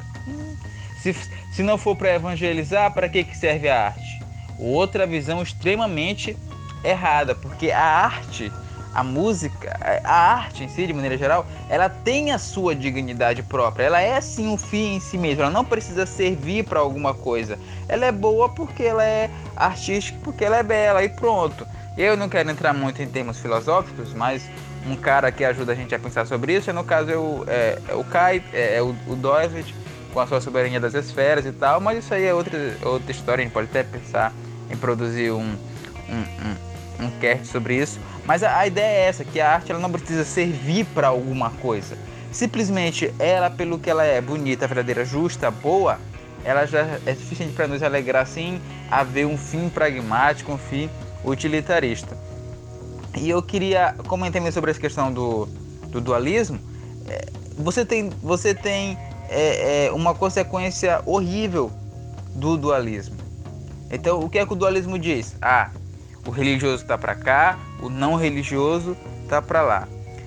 Se não for para evangelizar, para que serve a arte? Outra visão extremamente errada, porque a arte, a música, a arte em si, de maneira geral, ela tem a sua dignidade própria. Ela é sim um fim em si mesma. Ela não precisa servir para alguma coisa. Ela é boa porque ela é artística, porque ela é bela e pronto. Eu não quero entrar muito em termos filosóficos, mas um cara que ajuda a gente a pensar sobre isso, no caso é o Kai, o Doived, com a sua soberania das esferas e tal, mas isso aí é outra história. A gente pode até pensar em produzir um cast sobre isso. Mas a ideia é essa, que a arte ela não precisa servir para alguma coisa. Simplesmente ela, pelo que ela é bonita, verdadeira, justa, boa, ela já é suficiente para nos alegrar, sim, a ver um fim pragmático, um fim utilitarista. E eu queria comentar também sobre essa questão do dualismo. Você tem uma consequência horrível do dualismo. Então, o que é que o dualismo diz? O religioso está para cá, o não religioso está para lá.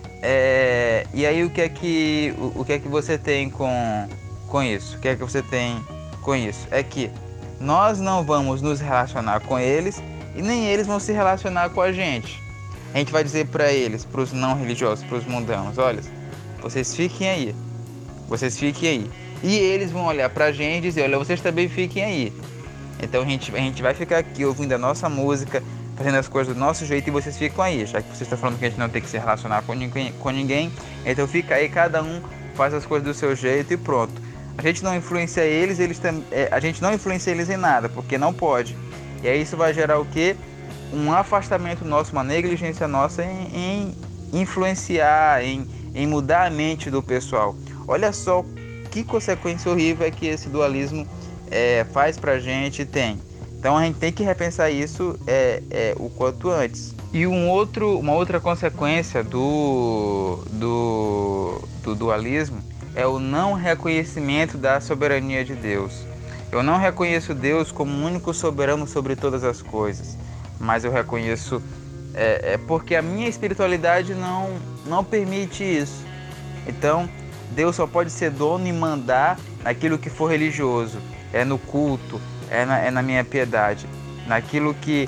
E aí o que é que você tem com isso? O que é que você tem com isso? É que nós não vamos nos relacionar com eles e nem eles vão se relacionar com a gente. A gente vai dizer para eles, para os não religiosos, para os mundanos, olha, vocês fiquem aí. E eles vão olhar para a gente e dizer, olha, vocês também fiquem aí. Então a gente vai ficar aqui ouvindo a nossa música, fazendo as coisas do nosso jeito, e vocês ficam aí. Já que vocês estão falando que a gente não tem que se relacionar com ninguém, então fica aí, cada um faz as coisas do seu jeito e pronto. A gente não influencia eles, a gente não influencia eles em nada, porque não pode. E aí isso vai gerar o quê? Um afastamento nosso, uma negligência nossa em influenciar, em mudar a mente do pessoal. Olha só que consequência horrível é que esse dualismo faz pra gente e tem. Então a gente tem que repensar isso o quanto antes. E uma outra consequência do dualismo é o não reconhecimento da soberania de Deus. Eu não reconheço Deus como o único soberano sobre todas as coisas, mas eu reconheço porque a minha espiritualidade não permite isso. Então, Deus só pode ser dono e mandar naquilo que for religioso, no culto, na minha piedade. Naquilo que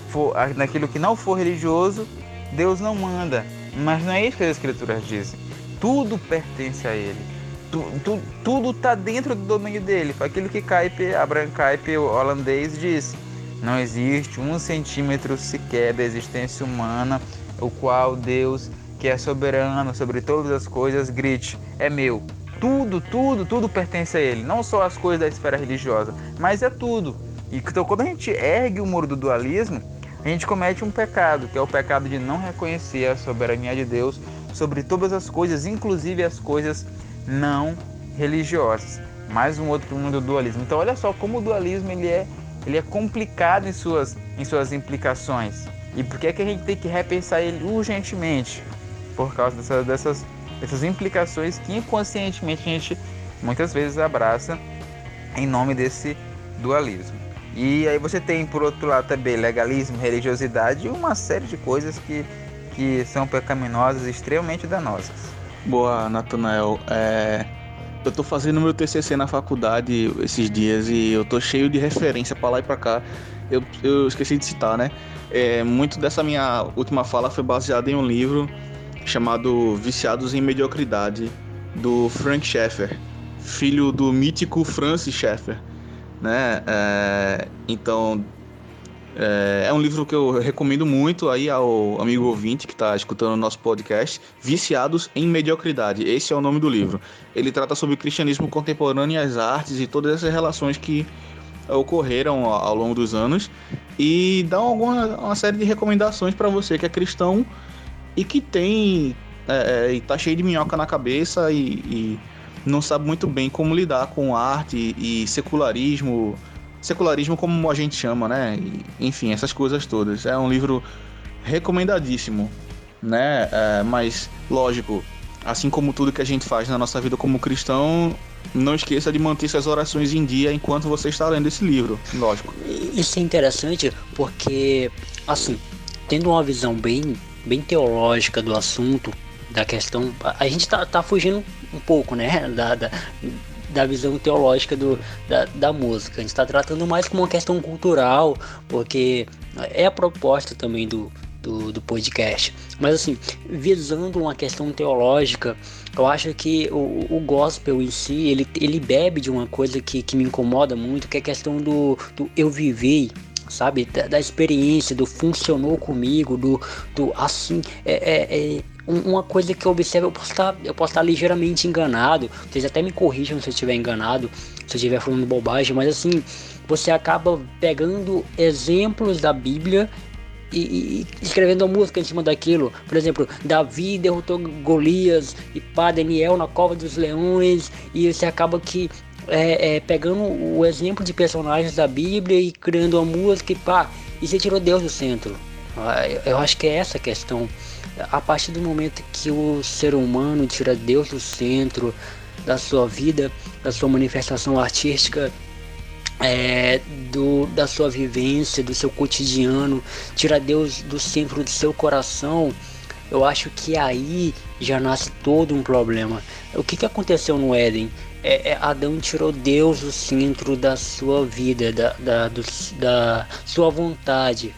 não for religioso, Deus não manda. Mas não é isso que as Escrituras dizem. Tudo pertence a Ele. Tudo está dentro do domínio dele. Aquilo que Abraham Kuyper, o holandês, diz: não existe 1 centímetro sequer da existência humana o qual Deus, que é soberano sobre todas as coisas, grite: é meu. Tudo pertence a Ele. Não só as coisas da esfera religiosa, mas é tudo. E então, quando a gente ergue o muro do dualismo, a gente comete um pecado, que é o pecado de não reconhecer a soberania de Deus sobre todas as coisas, inclusive as coisas não religiosas. Mais um outro mundo do dualismo. Então olha só como o dualismo ele é complicado em suas implicações. E por que é que a gente tem que repensar ele urgentemente? Por causa dessas implicações que inconscientemente a gente muitas vezes abraça em nome desse dualismo. E aí você tem, por outro lado, também legalismo, religiosidade e uma série de coisas que são pecaminosas e extremamente danosas.
Boa, Natanael. Eu tô fazendo meu TCC na faculdade esses dias e eu tô cheio de referência pra lá e pra cá. Eu esqueci de citar, né? Muito dessa minha última fala foi baseada em um livro chamado Viciados em Mediocridade, do Frank Schaeffer, filho do mítico Francis Schaeffer, né? Então, é um livro que eu recomendo muito aí ao amigo ouvinte que está escutando o nosso podcast, Viciados em Mediocridade. Esse é o nome do livro. Ele trata sobre o cristianismo contemporâneo e as artes e todas essas relações que ocorreram ao longo dos anos e dá uma série de recomendações para você que é cristão e que tem e tá cheio de minhoca na cabeça e não sabe muito bem como lidar com arte e secularismo como a gente chama, né? Enfim, essas coisas todas. É um livro recomendadíssimo, né? Mas, lógico, assim como tudo que a gente faz na nossa vida como cristão, não esqueça de manter suas orações em dia enquanto você está lendo esse livro, lógico.
Isso é interessante porque, assim, tendo uma visão bem teológica do assunto, da questão, a gente tá fugindo um pouco, né, da visão teológica da música. A gente está tratando mais como uma questão cultural, porque é a proposta também do podcast. Mas assim, visando uma questão teológica, eu acho que o gospel em si, ele bebe de uma coisa que me incomoda muito, que é a questão do eu vivei, sabe, da experiência, do funcionou comigo, do assim, uma coisa que eu observo, eu posso estar ligeiramente enganado, vocês até me corrijam se eu estiver enganado, se eu estiver falando bobagem, mas assim, você acaba pegando exemplos da Bíblia e escrevendo uma música em cima daquilo. Por exemplo, Davi derrotou Golias e Daniel na cova dos leões, e você acaba que pegando o exemplo de personagens da Bíblia e criando uma música e você tirou Deus do centro. Eu acho que é essa a questão. A partir do momento que o ser humano tira Deus do centro da sua vida, da sua manifestação artística, da sua vivência, do seu cotidiano, tira Deus do centro do seu coração, eu acho que aí já nasce todo um problema. O que aconteceu no Éden? Adão tirou Deus do centro da sua vida, da sua vontade.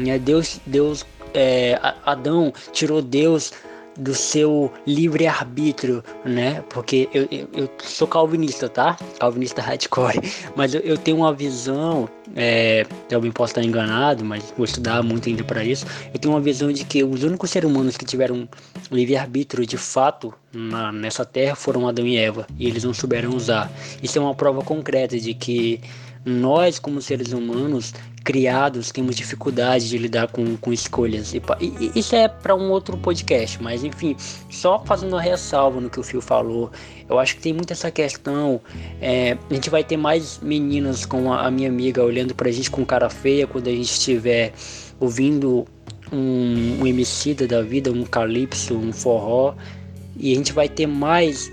Adão tirou Deus do seu livre-arbítrio, né? Porque eu sou calvinista, tá? Calvinista hardcore, mas eu tenho uma visão, também posso estar enganado, mas vou estudar muito ainda para isso. Eu tenho uma visão de que os únicos seres humanos que tiveram livre-arbítrio de fato nessa terra foram Adão e Eva, e eles não souberam usar. Isso é uma prova concreta de que nós, como seres humanos, criados, temos dificuldade de lidar com escolhas. E isso é para um outro podcast, mas enfim, só fazendo uma ressalva no que o Phil falou, eu acho que tem muito essa questão. A gente vai ter mais meninas como a minha amiga olhando pra gente com cara feia quando a gente estiver ouvindo um Emicida da vida, um calypso, um forró, e a gente vai ter mais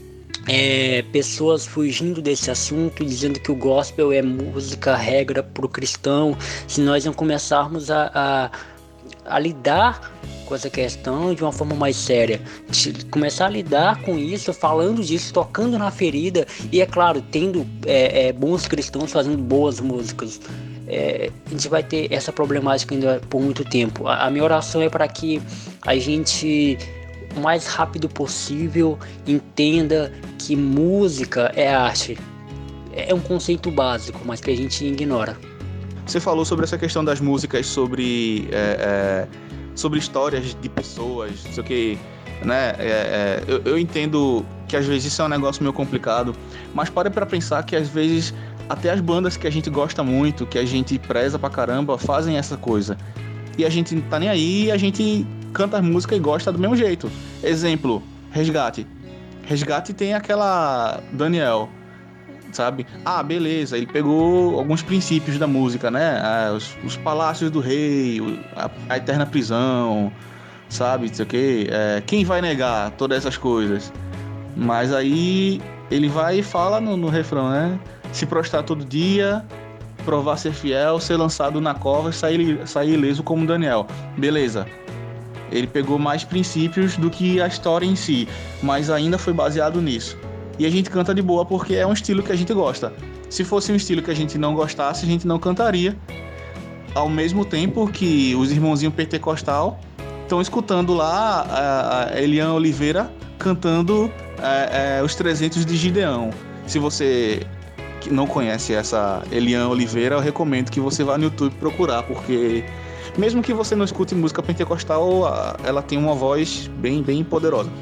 pessoas fugindo desse assunto, dizendo que o gospel é música regra para o cristão. Se nós não começarmos a lidar com essa questão de uma forma mais séria, de começar a lidar com isso, falando disso, tocando na ferida, e é claro, tendo bons cristãos fazendo boas músicas, a gente vai ter essa problemática ainda por muito tempo. A minha oração é para que a gente, o mais rápido possível, entenda que música é arte. É um conceito básico, mas que a gente ignora.
Você falou sobre essa questão das músicas, sobre histórias de pessoas, não sei o que, né? Eu entendo que às vezes isso é um negócio meio complicado, mas para pensar que às vezes até as bandas que a gente gosta muito, que a gente preza pra caramba, fazem essa coisa. E a gente não tá nem aí, e a gente canta as músicas e gosta do mesmo jeito. Exemplo, Resgate. Resgate tem aquela Daniel, sabe? Beleza, ele pegou alguns princípios da música, né? Os palácios do rei, a eterna prisão, sabe? Não sei o quê. Quem vai negar todas essas coisas? Mas aí ele vai e fala no refrão, né? Se prostrar todo dia, provar ser fiel, ser lançado na cova e sair ileso como Daniel. Beleza. Ele pegou mais princípios do que a história em si, mas ainda foi baseado nisso. E a gente canta de boa porque é um estilo que a gente gosta. Se fosse um estilo que a gente não gostasse, a gente não cantaria. Ao mesmo tempo que os irmãozinhos pentecostal estão escutando lá a Elian Oliveira cantando os 300 de Gideão. Se você não conhece essa Elian Oliveira, eu recomendo que você vá no YouTube procurar, porque mesmo que você não escute música pentecostal, ela tem uma voz bem, bem poderosa.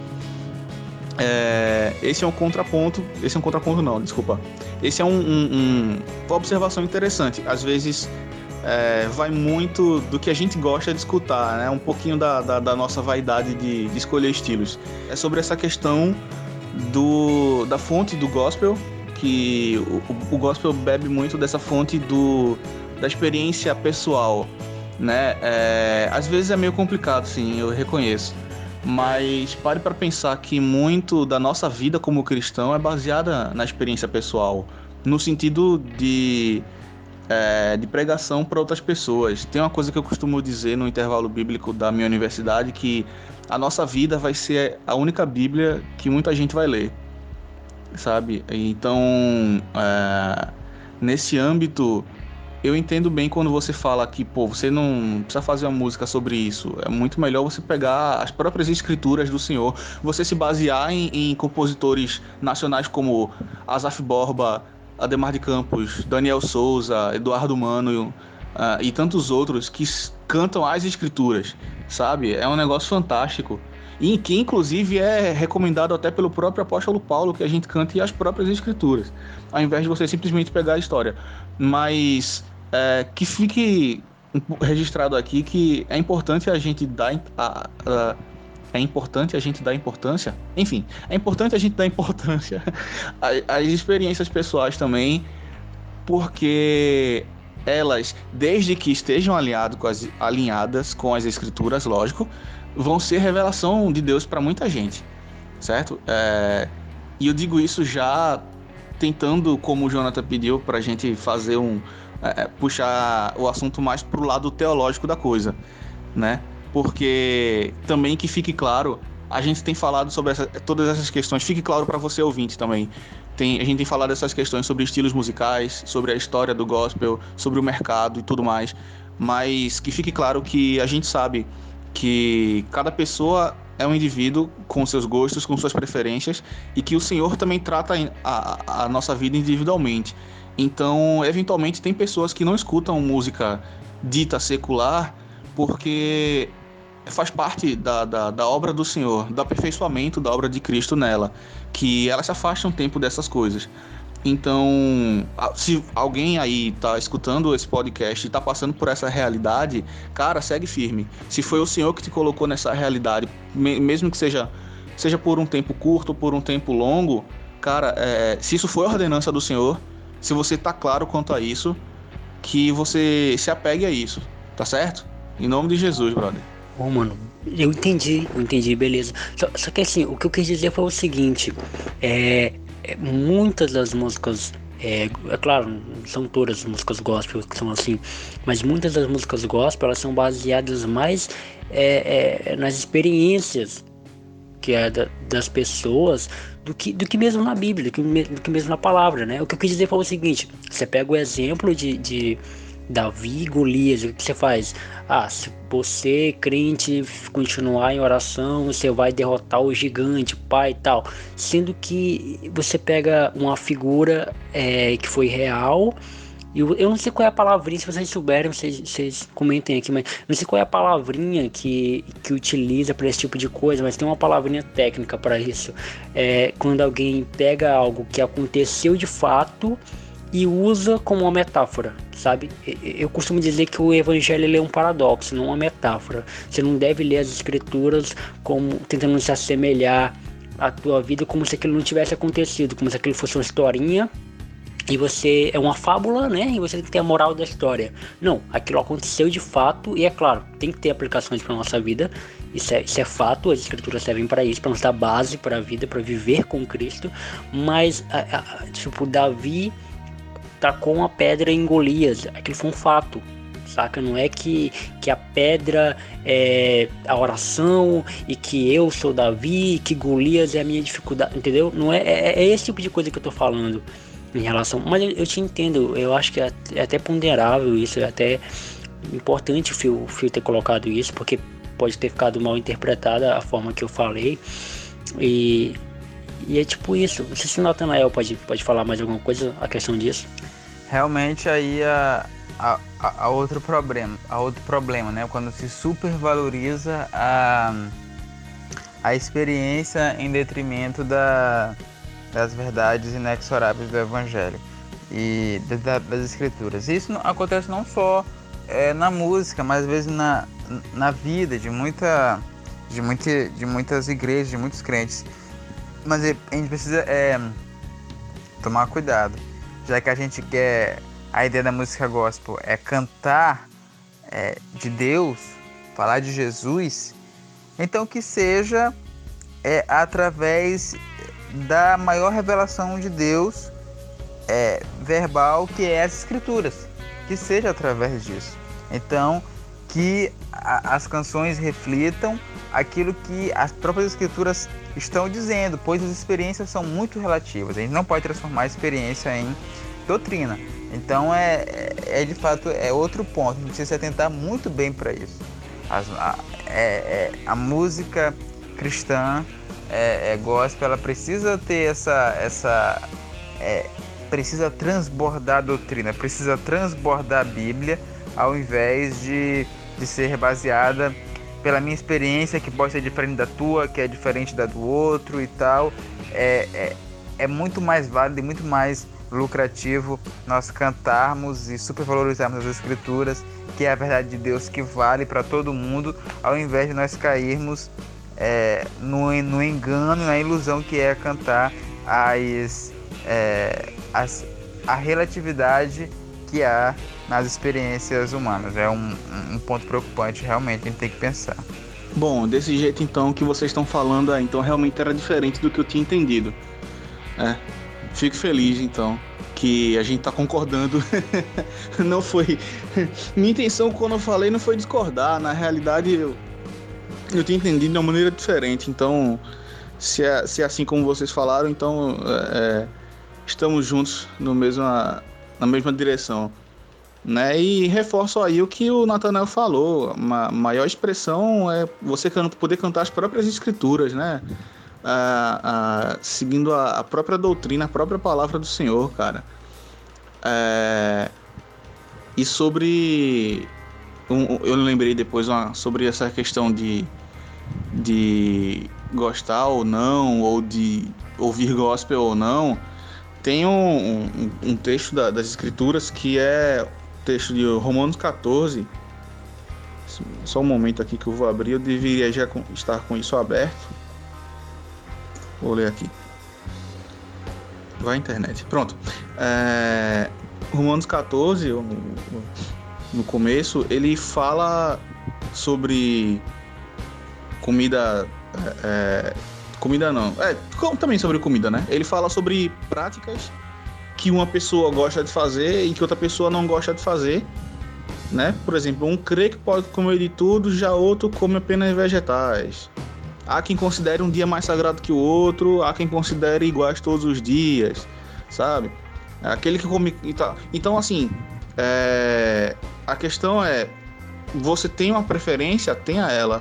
Esse é um contraponto. Esse é uma observação interessante. Às vezes vai muito do que a gente gosta de escutar, né? Um pouquinho da nossa vaidade de escolher estilos. É sobre essa questão da fonte do gospel, que o gospel bebe muito dessa fonte da experiência pessoal, né? Às vezes é meio complicado, sim, eu reconheço. Mas pare para pensar que muito da nossa vida como cristão é baseada na experiência pessoal, no sentido de pregação para outras pessoas. Tem uma coisa que eu costumo dizer no intervalo bíblico da minha universidade, que a nossa vida vai ser a única Bíblia que muita gente vai ler, sabe? Então, nesse âmbito, eu entendo bem quando você fala que, você não precisa fazer uma música sobre isso. É muito melhor você pegar as próprias escrituras do Senhor, você se basear em compositores nacionais como Asaf Borba, Ademar de Campos, Daniel Souza, Eduardo Mano e tantos outros que cantam as escrituras, sabe? É um negócio fantástico. E que inclusive é recomendado até pelo próprio apóstolo Paulo que a gente cante as próprias escrituras, ao invés de você simplesmente pegar a história. Mas que fique registrado aqui que é importante a gente dar importância. Enfim, é importante a gente dar importância às experiências pessoais também, porque elas, desde que estejam alinhadas com as escrituras, lógico, vão ser revelação de Deus para muita gente, certo? E eu digo isso já tentando, como o Jonathan pediu, para a gente fazer puxar o assunto mais para o lado teológico da coisa, né? Porque também que fique claro, a gente tem falado sobre todas essas questões, fique claro para você ouvinte também. A gente tem falado dessas questões sobre estilos musicais, sobre a história do gospel, sobre o mercado e tudo mais, mas que fique claro que a gente sabe que cada pessoa é um indivíduo com seus gostos, com suas preferências, e que o Senhor também trata a nossa vida individualmente. Então, eventualmente, tem pessoas que não escutam música dita secular porque faz parte da obra do Senhor, do aperfeiçoamento da obra de Cristo nela, que ela se afasta um tempo dessas coisas. Então, se alguém aí tá escutando esse podcast e tá passando por essa realidade, cara, segue firme. Se foi o Senhor que te colocou nessa realidade, mesmo que seja por um tempo curto ou por um tempo longo, cara, se isso foi ordenança do Senhor, se você tá claro quanto a isso, que você se apegue a isso, tá certo? Em nome de Jesus, brother.
Ô, mano, eu entendi, beleza. Só que assim, o que eu quis dizer foi o seguinte, muitas das músicas, claro, não são todas as músicas gospel que são assim, mas muitas das músicas gospel, elas são baseadas mais nas experiências que das pessoas do que mesmo na Bíblia, do que mesmo na palavra, né? O que eu quis dizer foi o seguinte, você pega o exemplo de Davi e Golias, o que você faz? Se você, crente, continuar em oração, você vai derrotar o gigante, pai e tal. Sendo que você pega uma figura que foi real. Eu não sei qual é a palavrinha, se vocês souberem, vocês comentem aqui, mas não sei qual é a palavrinha que utiliza para esse tipo de coisa, mas tem uma palavrinha técnica para isso. Quando alguém pega algo que aconteceu de fato e usa como uma metáfora, sabe? Eu costumo dizer que o evangelho ele é um paradoxo, não uma metáfora. Você não deve ler as escrituras como tentando se assemelhar à tua vida como se aquilo não tivesse acontecido, como se aquilo fosse uma historinha e você é uma fábula, né? E você tem que ter a moral da história. Não, aquilo aconteceu de fato e é claro, tem que ter aplicações para nossa vida. Isso é fato, as escrituras servem para isso, para nos dar base para a vida, para viver com Cristo. Mas, tipo, Davi tacou uma pedra em Golias, aquilo foi um fato, saca? Não é que a pedra é a oração e que eu sou Davi, que Golias é a minha dificuldade, entendeu? Não é esse tipo de coisa que eu tô falando em relação, mas eu te entendo, eu acho que é até ponderável isso, é até importante o Phil ter colocado isso, porque pode ter ficado mal interpretada a forma que eu falei, e é tipo isso. Não sei se o Nathanael pode falar mais alguma coisa a questão disso.
Realmente aí a outro problema, né? Quando se supervaloriza a experiência em detrimento das verdades inexoráveis do Evangelho e das Escrituras. Isso acontece não só na música, mas às vezes na vida de muitas igrejas, de muitos crentes. Mas a gente precisa tomar cuidado, já que a gente quer, a ideia da música gospel é cantar de Deus, falar de Jesus, então que seja através da maior revelação de Deus verbal, que é as Escrituras, que seja através disso. Então, que as canções reflitam aquilo que as próprias Escrituras estão dizendo, pois as experiências são muito relativas. A gente não pode transformar a experiência em doutrina. Então, de fato, é outro ponto. A gente precisa se atentar muito bem para isso. A música cristã, gospel, ela precisa ter precisa transbordar a doutrina, precisa transbordar a Bíblia, ao invés de ser baseada pela minha experiência, que pode ser diferente da tua, que é diferente da do outro e tal. É muito mais válido e muito mais lucrativo nós cantarmos e supervalorizarmos as Escrituras, que é a verdade de Deus que vale para todo mundo, ao invés de nós cairmos no engano, na ilusão que é cantar a relatividade que há nas experiências humanas. É um ponto preocupante, realmente, a gente tem que pensar.
Bom, desse jeito então que vocês estão falando, então realmente era diferente do que eu tinha entendido. Fico feliz então que a gente tá concordando. Não foi... Minha intenção quando eu falei não foi discordar, na realidade eu tinha entendido de uma maneira diferente. Então, se é assim como vocês falaram, então estamos juntos na mesma direção, né? E reforço aí o que o Nathanael falou, a maior expressão é você poder cantar as próprias Escrituras, né? Seguindo a própria doutrina, a própria palavra do Senhor, cara. E sobre... eu lembrei depois sobre essa questão de gostar ou não, ou de ouvir gospel ou não. Tem um texto das Escrituras que é o texto de Romanos 14. Só um momento aqui que eu vou abrir, eu deveria já estar com isso aberto. Vou ler aqui. Vai à internet. Pronto. Romanos 14, no começo, ele fala sobre comida. Comida não. Também sobre comida, né? Ele fala sobre práticas que uma pessoa gosta de fazer e que outra pessoa não gosta de fazer, né? Por exemplo, um crê que pode comer de tudo, já outro come apenas vegetais. Há quem considere um dia mais sagrado que o outro, há quem considere iguais todos os dias, sabe? Aquele que come... Então, assim, a questão é, você tem uma preferência, tenha ela,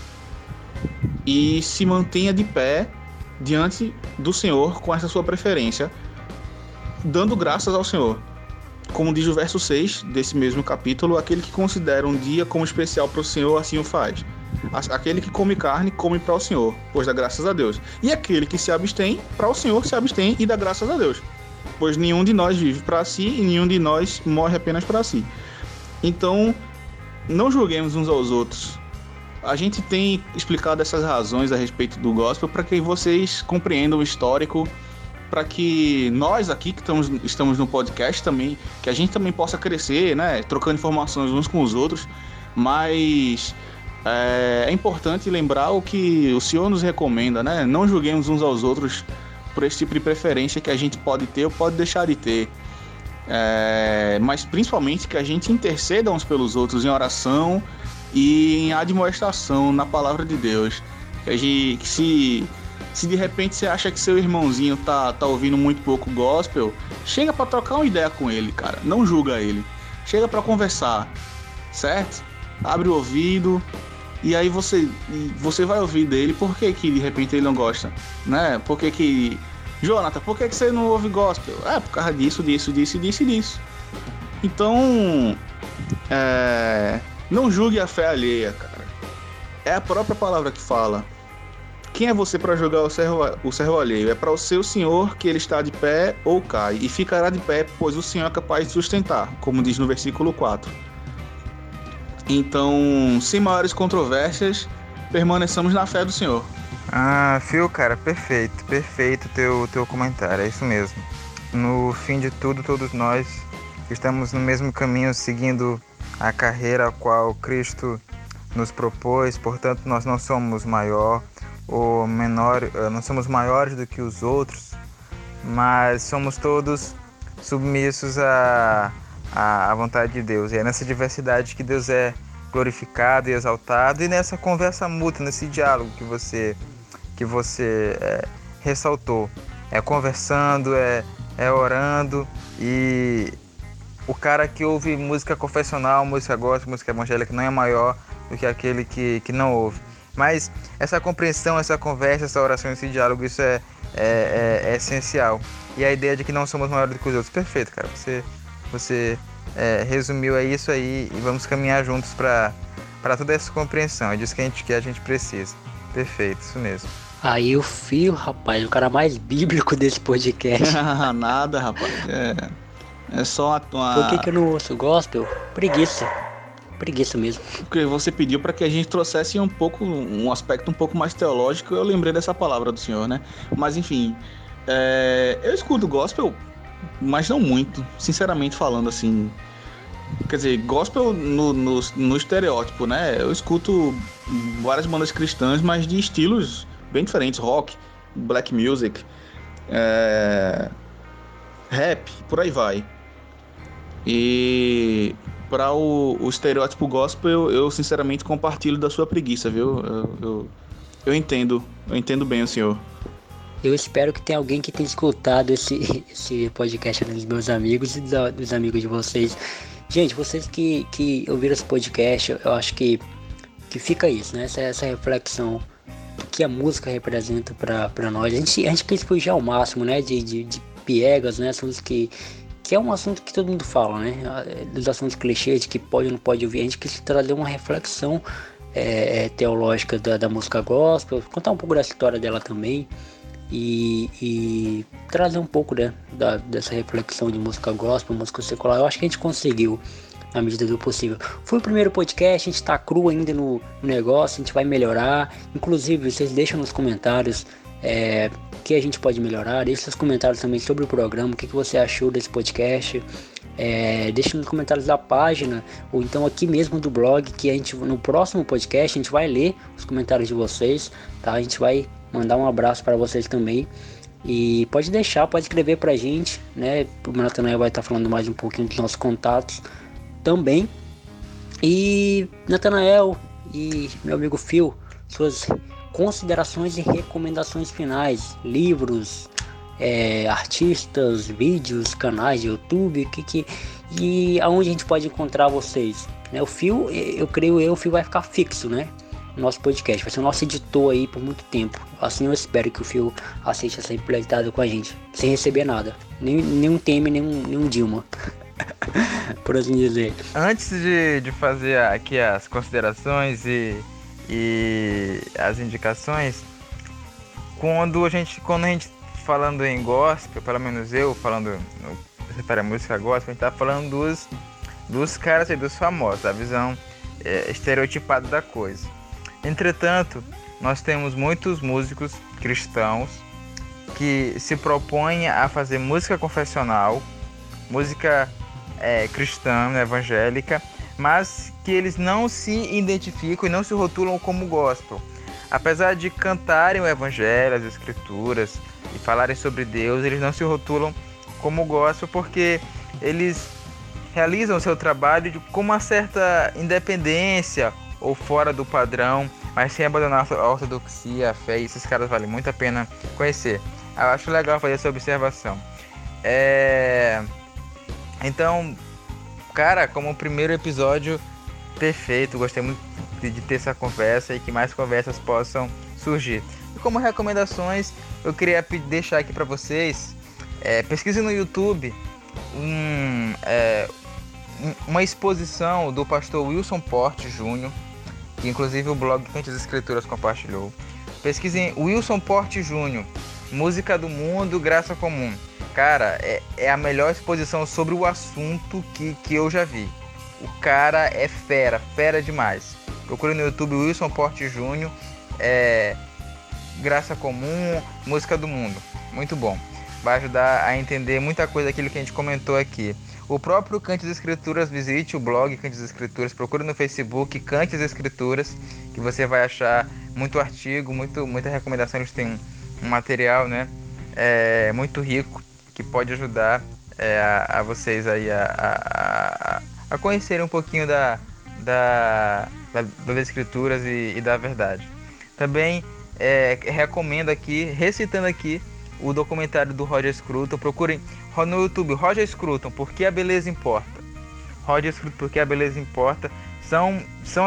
e se mantenha de pé diante do Senhor com essa sua preferência, dando graças ao Senhor. Como diz o verso 6 desse mesmo capítulo, aquele que considera um dia como especial para o Senhor, assim o faz. Aquele que come carne, come para o Senhor, pois dá graças a Deus. E aquele que se abstém, para o Senhor se abstém e dá graças a Deus. Pois nenhum de nós vive para si e nenhum de nós morre apenas para si. Então, não julguemos uns aos outros. A gente tem explicado essas razões a respeito do gospel para que vocês compreendam o histórico, para que nós aqui que estamos no podcast também, que a gente também possa crescer, né, trocando informações uns com os outros, mas é importante lembrar o que o Senhor nos recomenda, né? Não julguemos uns aos outros por esse tipo de preferência que a gente pode ter ou pode deixar de ter, mas principalmente que a gente interceda uns pelos outros em oração e em admoestação na palavra de Deus. Que se de repente você acha que seu irmãozinho tá ouvindo muito pouco gospel, chega para trocar uma ideia com ele, cara. Não julga ele. Chega para conversar, certo? Abre o ouvido e aí você vai ouvir dele por que de repente ele não gosta, né? Por que Jonathan, por que você não ouve gospel? Por causa disso. Então, não julgue a fé alheia, cara. É a própria palavra que fala. Quem é você para julgar o servo alheio? É para o seu Senhor que ele está de pé ou cai, e ficará de pé, pois o Senhor é capaz de sustentar, como diz no versículo 4. Então, sem maiores controvérsias, permaneçamos na fé do Senhor.
Phil, cara, perfeito teu comentário, é isso mesmo. No fim de tudo, todos nós estamos no mesmo caminho, seguindo a carreira a qual Cristo nos propôs, portanto nós não somos maior ou menor, não somos maiores do que os outros, mas somos todos submissos à vontade de Deus. E é nessa diversidade que Deus é glorificado e exaltado, e nessa conversa mútua, nesse diálogo que você ressaltou. É conversando, é orando, e o cara que ouve música confessional, música gospel, música evangélica não é maior do que aquele que não ouve. Mas essa compreensão, essa conversa, essa oração, esse diálogo, isso é essencial. E a ideia de que não somos maiores do que os outros. Perfeito, cara. Você resumiu isso aí, e vamos caminhar juntos para toda essa compreensão. É disso que a gente precisa. Perfeito, isso mesmo.
Aí o Fio, rapaz, o cara mais bíblico desse podcast.
Nada, rapaz. É só uma...
Por que eu não ouço gospel? Preguiça mesmo.
Porque você pediu para que a gente trouxesse um aspecto um pouco mais teológico, eu lembrei dessa palavra do Senhor, né? Mas enfim, eu escuto gospel, mas não muito, sinceramente falando, assim. Quer dizer, gospel no estereótipo, né? Eu escuto várias bandas cristãs, mas de estilos bem diferentes, rock, black music, rap, por aí vai. E para o estereótipo gospel, eu sinceramente compartilho da sua preguiça, viu? Eu entendo bem o senhor.
Eu espero que tenha alguém que tenha escutado esse podcast dos meus amigos e dos amigos de vocês. Gente, vocês que ouviram esse podcast, eu acho que fica isso, né? Essa reflexão que a música representa para nós. A gente quis fugir ao máximo, né? De piegas, né? Assuntos que é um assunto que todo mundo fala, né? Dos assuntos clichês, de que pode ou não pode ouvir. A gente quis trazer uma reflexão teológica da música gospel, contar um pouco da história dela também. e trazer um pouco, né, dessa reflexão de música gospel, música secular. Eu acho que a gente conseguiu na medida do possível. Foi o primeiro podcast, a gente tá cru ainda no negócio, a gente vai melhorar. Inclusive, vocês deixam nos comentários o que a gente pode melhorar. Deixe seus comentários também sobre o programa, o que você achou desse podcast. Deixe nos comentários da página, ou então aqui mesmo do blog, que a gente, no próximo podcast, a gente vai ler os comentários de vocês, tá? A gente vai mandar um abraço para vocês também. E pode escrever pra gente, né? O Natanael vai estar falando mais um pouquinho dos nossos contatos também. E Natanael e meu amigo Phil, suas considerações e recomendações finais, livros, artistas, vídeos, canais de YouTube, e aonde a gente pode encontrar vocês, né? O Phil, o Phil vai ficar fixo, né? No nosso podcast, vai ser o nosso editor aí por muito tempo. Assim eu espero que o Phil aceite essa empreitada com a gente, sem receber nada, nenhum Temer, nenhum Dilma. Por assim dizer.
Antes de fazer aqui as considerações e as indicações, quando a gente falando em gospel, pelo menos eu falando para a música gospel, a gente tá falando dos caras aí, dos famosos, a visão estereotipada da coisa. Entretanto, nós temos muitos músicos cristãos que se propõem a fazer música confessional, música cristã, evangélica, mas que eles não se identificam e não se rotulam como gospel. Apesar de cantarem o evangelho, as escrituras e falarem sobre Deus, eles não se rotulam como gospel porque eles realizam o seu trabalho com uma certa independência ou fora do padrão, mas sem abandonar a ortodoxia, a fé, e esses caras valem muito a pena conhecer. Eu acho legal fazer essa observação. Então, cara, como o primeiro episódio perfeito, gostei muito de ter essa conversa e que mais conversas possam surgir. E como recomendações, eu queria deixar aqui para vocês, pesquise no YouTube uma exposição do pastor Wilson Porte Jr., que inclusive o blog Cantes Escrituras compartilhou. Pesquisem Wilson Porte Jr., Música do Mundo, Graça Comum. Cara, é a melhor exposição sobre o assunto que eu já vi. O cara é fera demais. Procure no YouTube Wilson Porte Jr., Graça Comum, Música do Mundo. Muito bom. Vai ajudar a entender muita coisa daquilo que a gente comentou aqui. O próprio Cantes Escrituras, visite o blog Cantes Escrituras, procure no Facebook Cantes Escrituras, que você vai achar muito artigo, muita recomendação. Eles têm um material, né, muito rico, que pode ajudar a vocês aí a conhecerem um pouquinho das Escrituras e da verdade. Também recomendo aqui, recitando aqui, o documentário do Roger Scruton. Procurem no YouTube Roger Scruton, Porque a Beleza Importa. Roger Scruton, Porque a Beleza Importa. São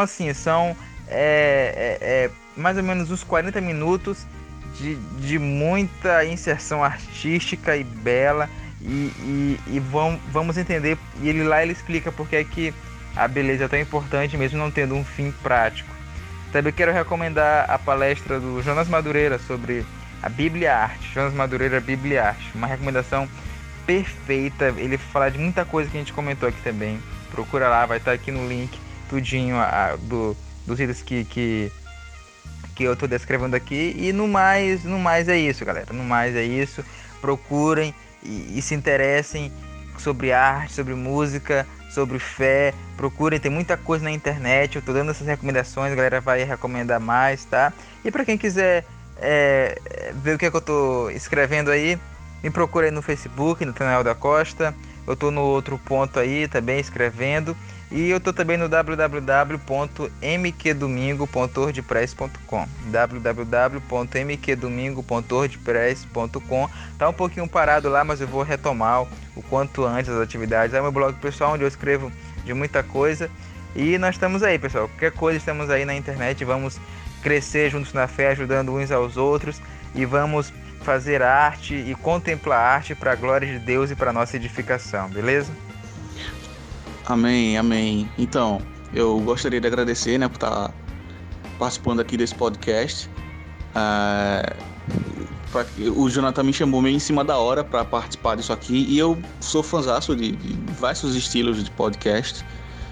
mais ou menos uns 40 minutos de muita inserção artística e bela, e vamos entender. E ele explica porque é que a beleza é tão importante mesmo não tendo um fim prático. Também quero recomendar a palestra do Jonas Madureira sobre a Bíblia e a Arte. Jonas Madureira, Bíblia e Arte. Uma recomendação perfeita. Ele fala de muita coisa que a gente comentou aqui também. Procura lá, vai estar aqui no link tudinho dos itens que eu estou descrevendo aqui. E no mais é isso, galera. No mais é isso. Procurem e se interessem sobre arte, sobre música, sobre fé. Procurem, tem muita coisa na internet. Eu estou dando essas recomendações, a galera vai recomendar mais, tá? E para quem quiser ver o que eu estou escrevendo aí, me procura aí no Facebook, no Natanael da Costa. Eu estou no outro ponto aí também escrevendo. E eu estou também no www.mqdomingo.wordpress.com www.mqdomingo.wordpress.com. Tá um pouquinho parado lá, mas eu vou retomar o quanto antes as atividades. É o meu blog pessoal, onde eu escrevo de muita coisa. E nós estamos aí, pessoal. Qualquer coisa, estamos aí na internet. Vamos crescer juntos na fé, ajudando uns aos outros. E vamos fazer arte e contemplar a arte para a glória de Deus e para a nossa edificação, beleza?
Amém, amém. Então, eu gostaria de agradecer, por estar participando aqui desse podcast. O Jonathan me chamou meio em cima da hora para participar disso aqui, e eu sou fãzaço de diversos estilos de podcast.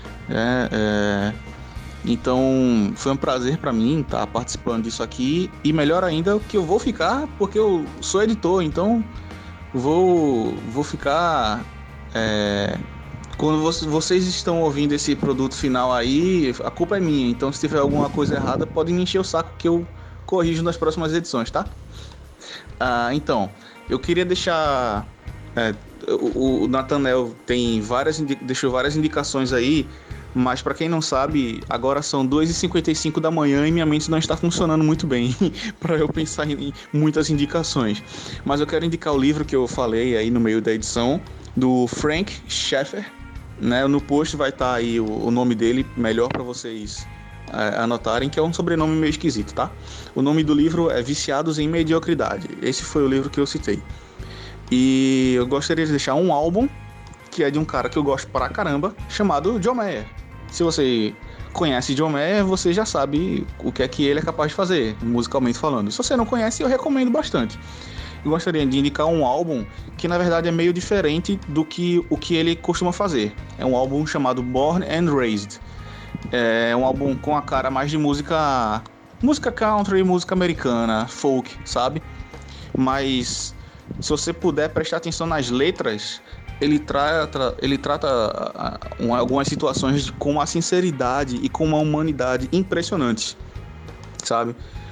Então foi um prazer para mim estar participando disso aqui, e melhor ainda que eu vou ficar porque eu sou editor, então vou ficar quando vocês estão ouvindo esse produto final aí, a culpa é minha, então se tiver alguma coisa errada podem me encher o saco que eu corrijo nas próximas edições, tá? Então, eu queria deixar o Nathanael deixou várias indicações aí, mas para quem não sabe, agora são 2h55 da manhã e minha mente não está funcionando muito bem para eu pensar em muitas indicações. Mas eu quero indicar o livro que eu falei aí no meio da edição, do Frank Schaeffer, né? No post vai estar aí o nome dele, melhor para vocês anotarem, que é um sobrenome meio esquisito, tá? O nome do livro é Viciados em Mediocridade. Esse foi o livro que eu citei. E eu gostaria de deixar um álbum que é de um cara que eu gosto pra caramba, chamado John Mayer. Se você conhece John Mayer, você já sabe o que é que ele é capaz de fazer, musicalmente falando. Se você não conhece, eu recomendo bastante. Eu gostaria de indicar um álbum que na verdade é meio diferente do que o que ele costuma fazer. É um álbum chamado Born and Raised. É um álbum com a cara mais de música country, música americana, folk, sabe? Mas se você puder prestar atenção nas letras, ele trata algumas situações com uma sinceridade e com uma humanidade impressionante, sabe?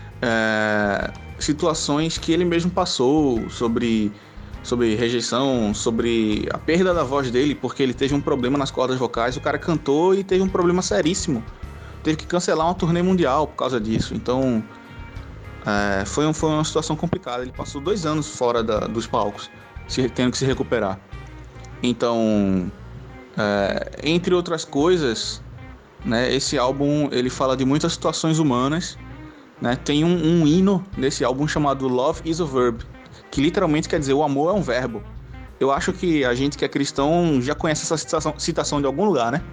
Situações que ele mesmo passou sobre rejeição, sobre a perda da voz dele, porque ele teve um problema nas cordas vocais. O cara cantou e teve um problema seríssimo, teve que cancelar uma turnê mundial por causa disso. Então foi uma situação complicada. Ele passou 2 anos fora dos palcos, tendo que se recuperar. Então, entre outras coisas, né, esse álbum ele fala de muitas situações humanas, né? Tem um hino nesse álbum chamado Love is a Verb, que literalmente quer dizer o amor é um verbo. Eu acho que a gente que é cristão já conhece essa citação de algum lugar, né?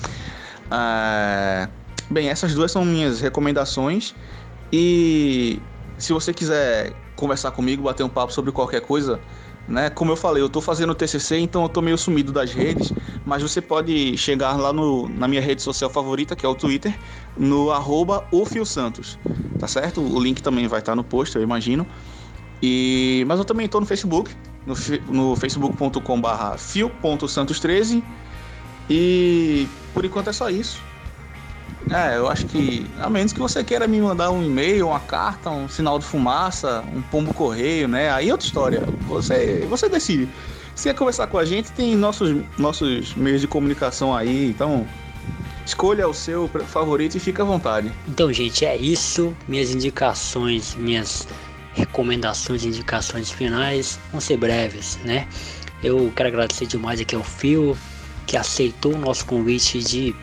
Bem, essas duas são minhas recomendações. E se você quiser conversar comigo, bater um papo sobre qualquer coisa, né? Como eu falei, eu tô fazendo TCC, então eu tô meio sumido das redes, mas você pode chegar lá na minha rede social favorita, que é o Twitter, no @ofiosantos, tá certo? O link também vai estar no post, eu imagino. Mas eu também tô no Facebook, no facebook.com/fio.santos13, e por enquanto é só isso. Eu acho que, a menos que você queira me mandar um e-mail, uma carta, um sinal de fumaça, um pombo correio, né? Aí é outra história. Você decide. Se quer conversar com a gente, tem nossos meios de comunicação aí. Então, escolha o seu favorito e fica à vontade.
Então, gente, é isso. Minhas indicações, minhas recomendações e indicações finais vão ser breves, né? Eu quero agradecer demais aqui ao Phil, que aceitou o nosso convite de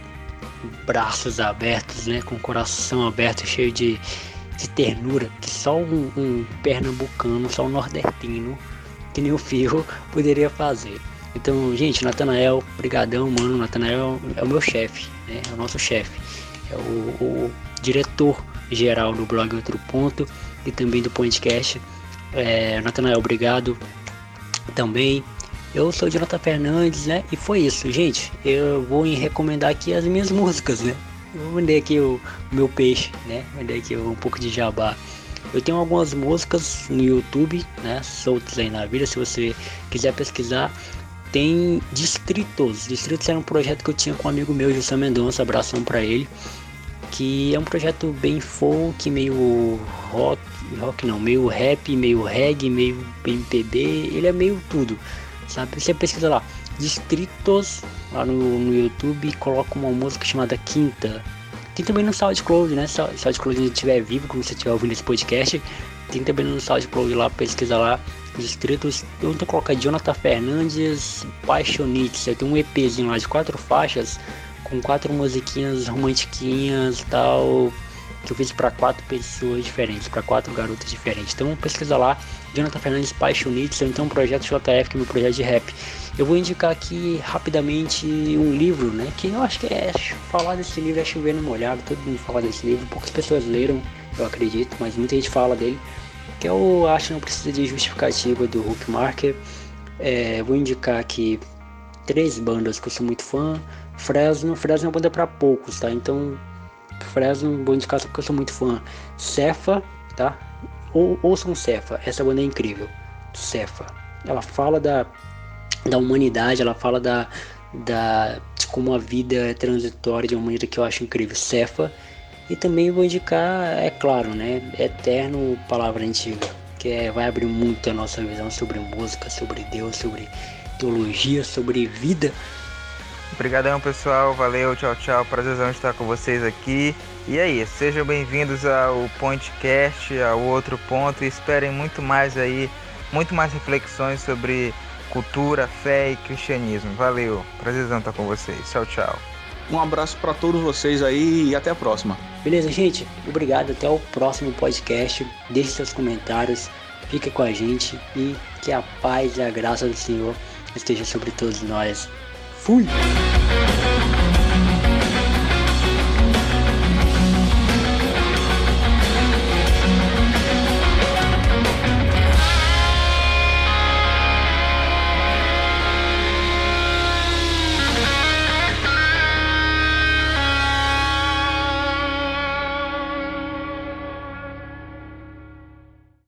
braços abertos, né, com o coração aberto, cheio de ternura, que só um pernambucano, só um nordestino, que nem o Phil, poderia fazer. Então, gente, Nathanael, brigadão, mano. Nathanael é o meu chefe, né, é o nosso chefe, é o diretor geral do blog Outro Ponto e também do podcast. Nathanael, obrigado também. Eu sou o Jonathan Fernandes, né? E foi isso, gente. Eu vou recomendar aqui as minhas músicas, né? Eu vou vender aqui o meu peixe, né? Vender aqui um pouco de jabá. Eu tenho algumas músicas no YouTube, né? Soltas aí na vida. Se você quiser pesquisar, tem Distritos. Distritos era um projeto que eu tinha com um amigo meu, Gilson Mendonça. Abração pra ele. Que é um projeto bem folk, meio rock não, meio rap, meio reggae, meio MPB. Ele é meio tudo, sabe? Você pesquisa lá, Distritos, lá no YouTube, e coloca uma música chamada Quinta. Tem também no SoundCloud, né? SoundCloud, se estiver vivo, quando você estiver ouvindo esse podcast, tem também no SoundCloud lá, pesquisa lá, Distritos. Eu vou colocar Jonathan Fernandes Paixonites. Eu tenho um EPzinho lá de 4 faixas, com 4 musiquinhas romantiquinhas e tal, que eu fiz para 4 pessoas diferentes, para 4 garotas diferentes. Então pesquisa lá, Jonathan Fernandes Paixonites, ou então Projeto JF, que é meu projeto de rap. Eu vou indicar aqui rapidamente um livro, né, que eu acho que falar desse livro é chover no molhado. Todo mundo fala desse livro, poucas pessoas leram, eu acredito, mas muita gente fala dele. que eu acho que não precisa de justificativa do Hookmarker. Vou indicar aqui 3 bandas que eu sou muito fã. Fresno é uma banda para poucos, tá? Então, Fresno vou indicar só porque eu sou muito fã. Cefa, tá? Ouçam Cefa, essa banda é incrível. Cefa, ela fala da humanidade, ela fala de como a vida é transitória de uma maneira que eu acho incrível. Cefa. E também vou indicar, é claro, né? Eterno, Palavra Antiga, que vai abrir muito a nossa visão sobre música, sobre Deus, sobre teologia, sobre vida.
Obrigadão, pessoal. Valeu, tchau, tchau. Prazerzão estar com vocês aqui. E aí, sejam bem-vindos ao Pointcast, ao Outro Ponto. E esperem muito mais reflexões sobre cultura, fé e cristianismo. Valeu, prazerzão estar com vocês. Tchau, tchau.
Um abraço para todos vocês aí e até a próxima.
Beleza, gente? Obrigado. Até o próximo podcast. Deixe seus comentários. Fique com a gente e que a paz e a graça do Senhor esteja sobre todos nós. Fui!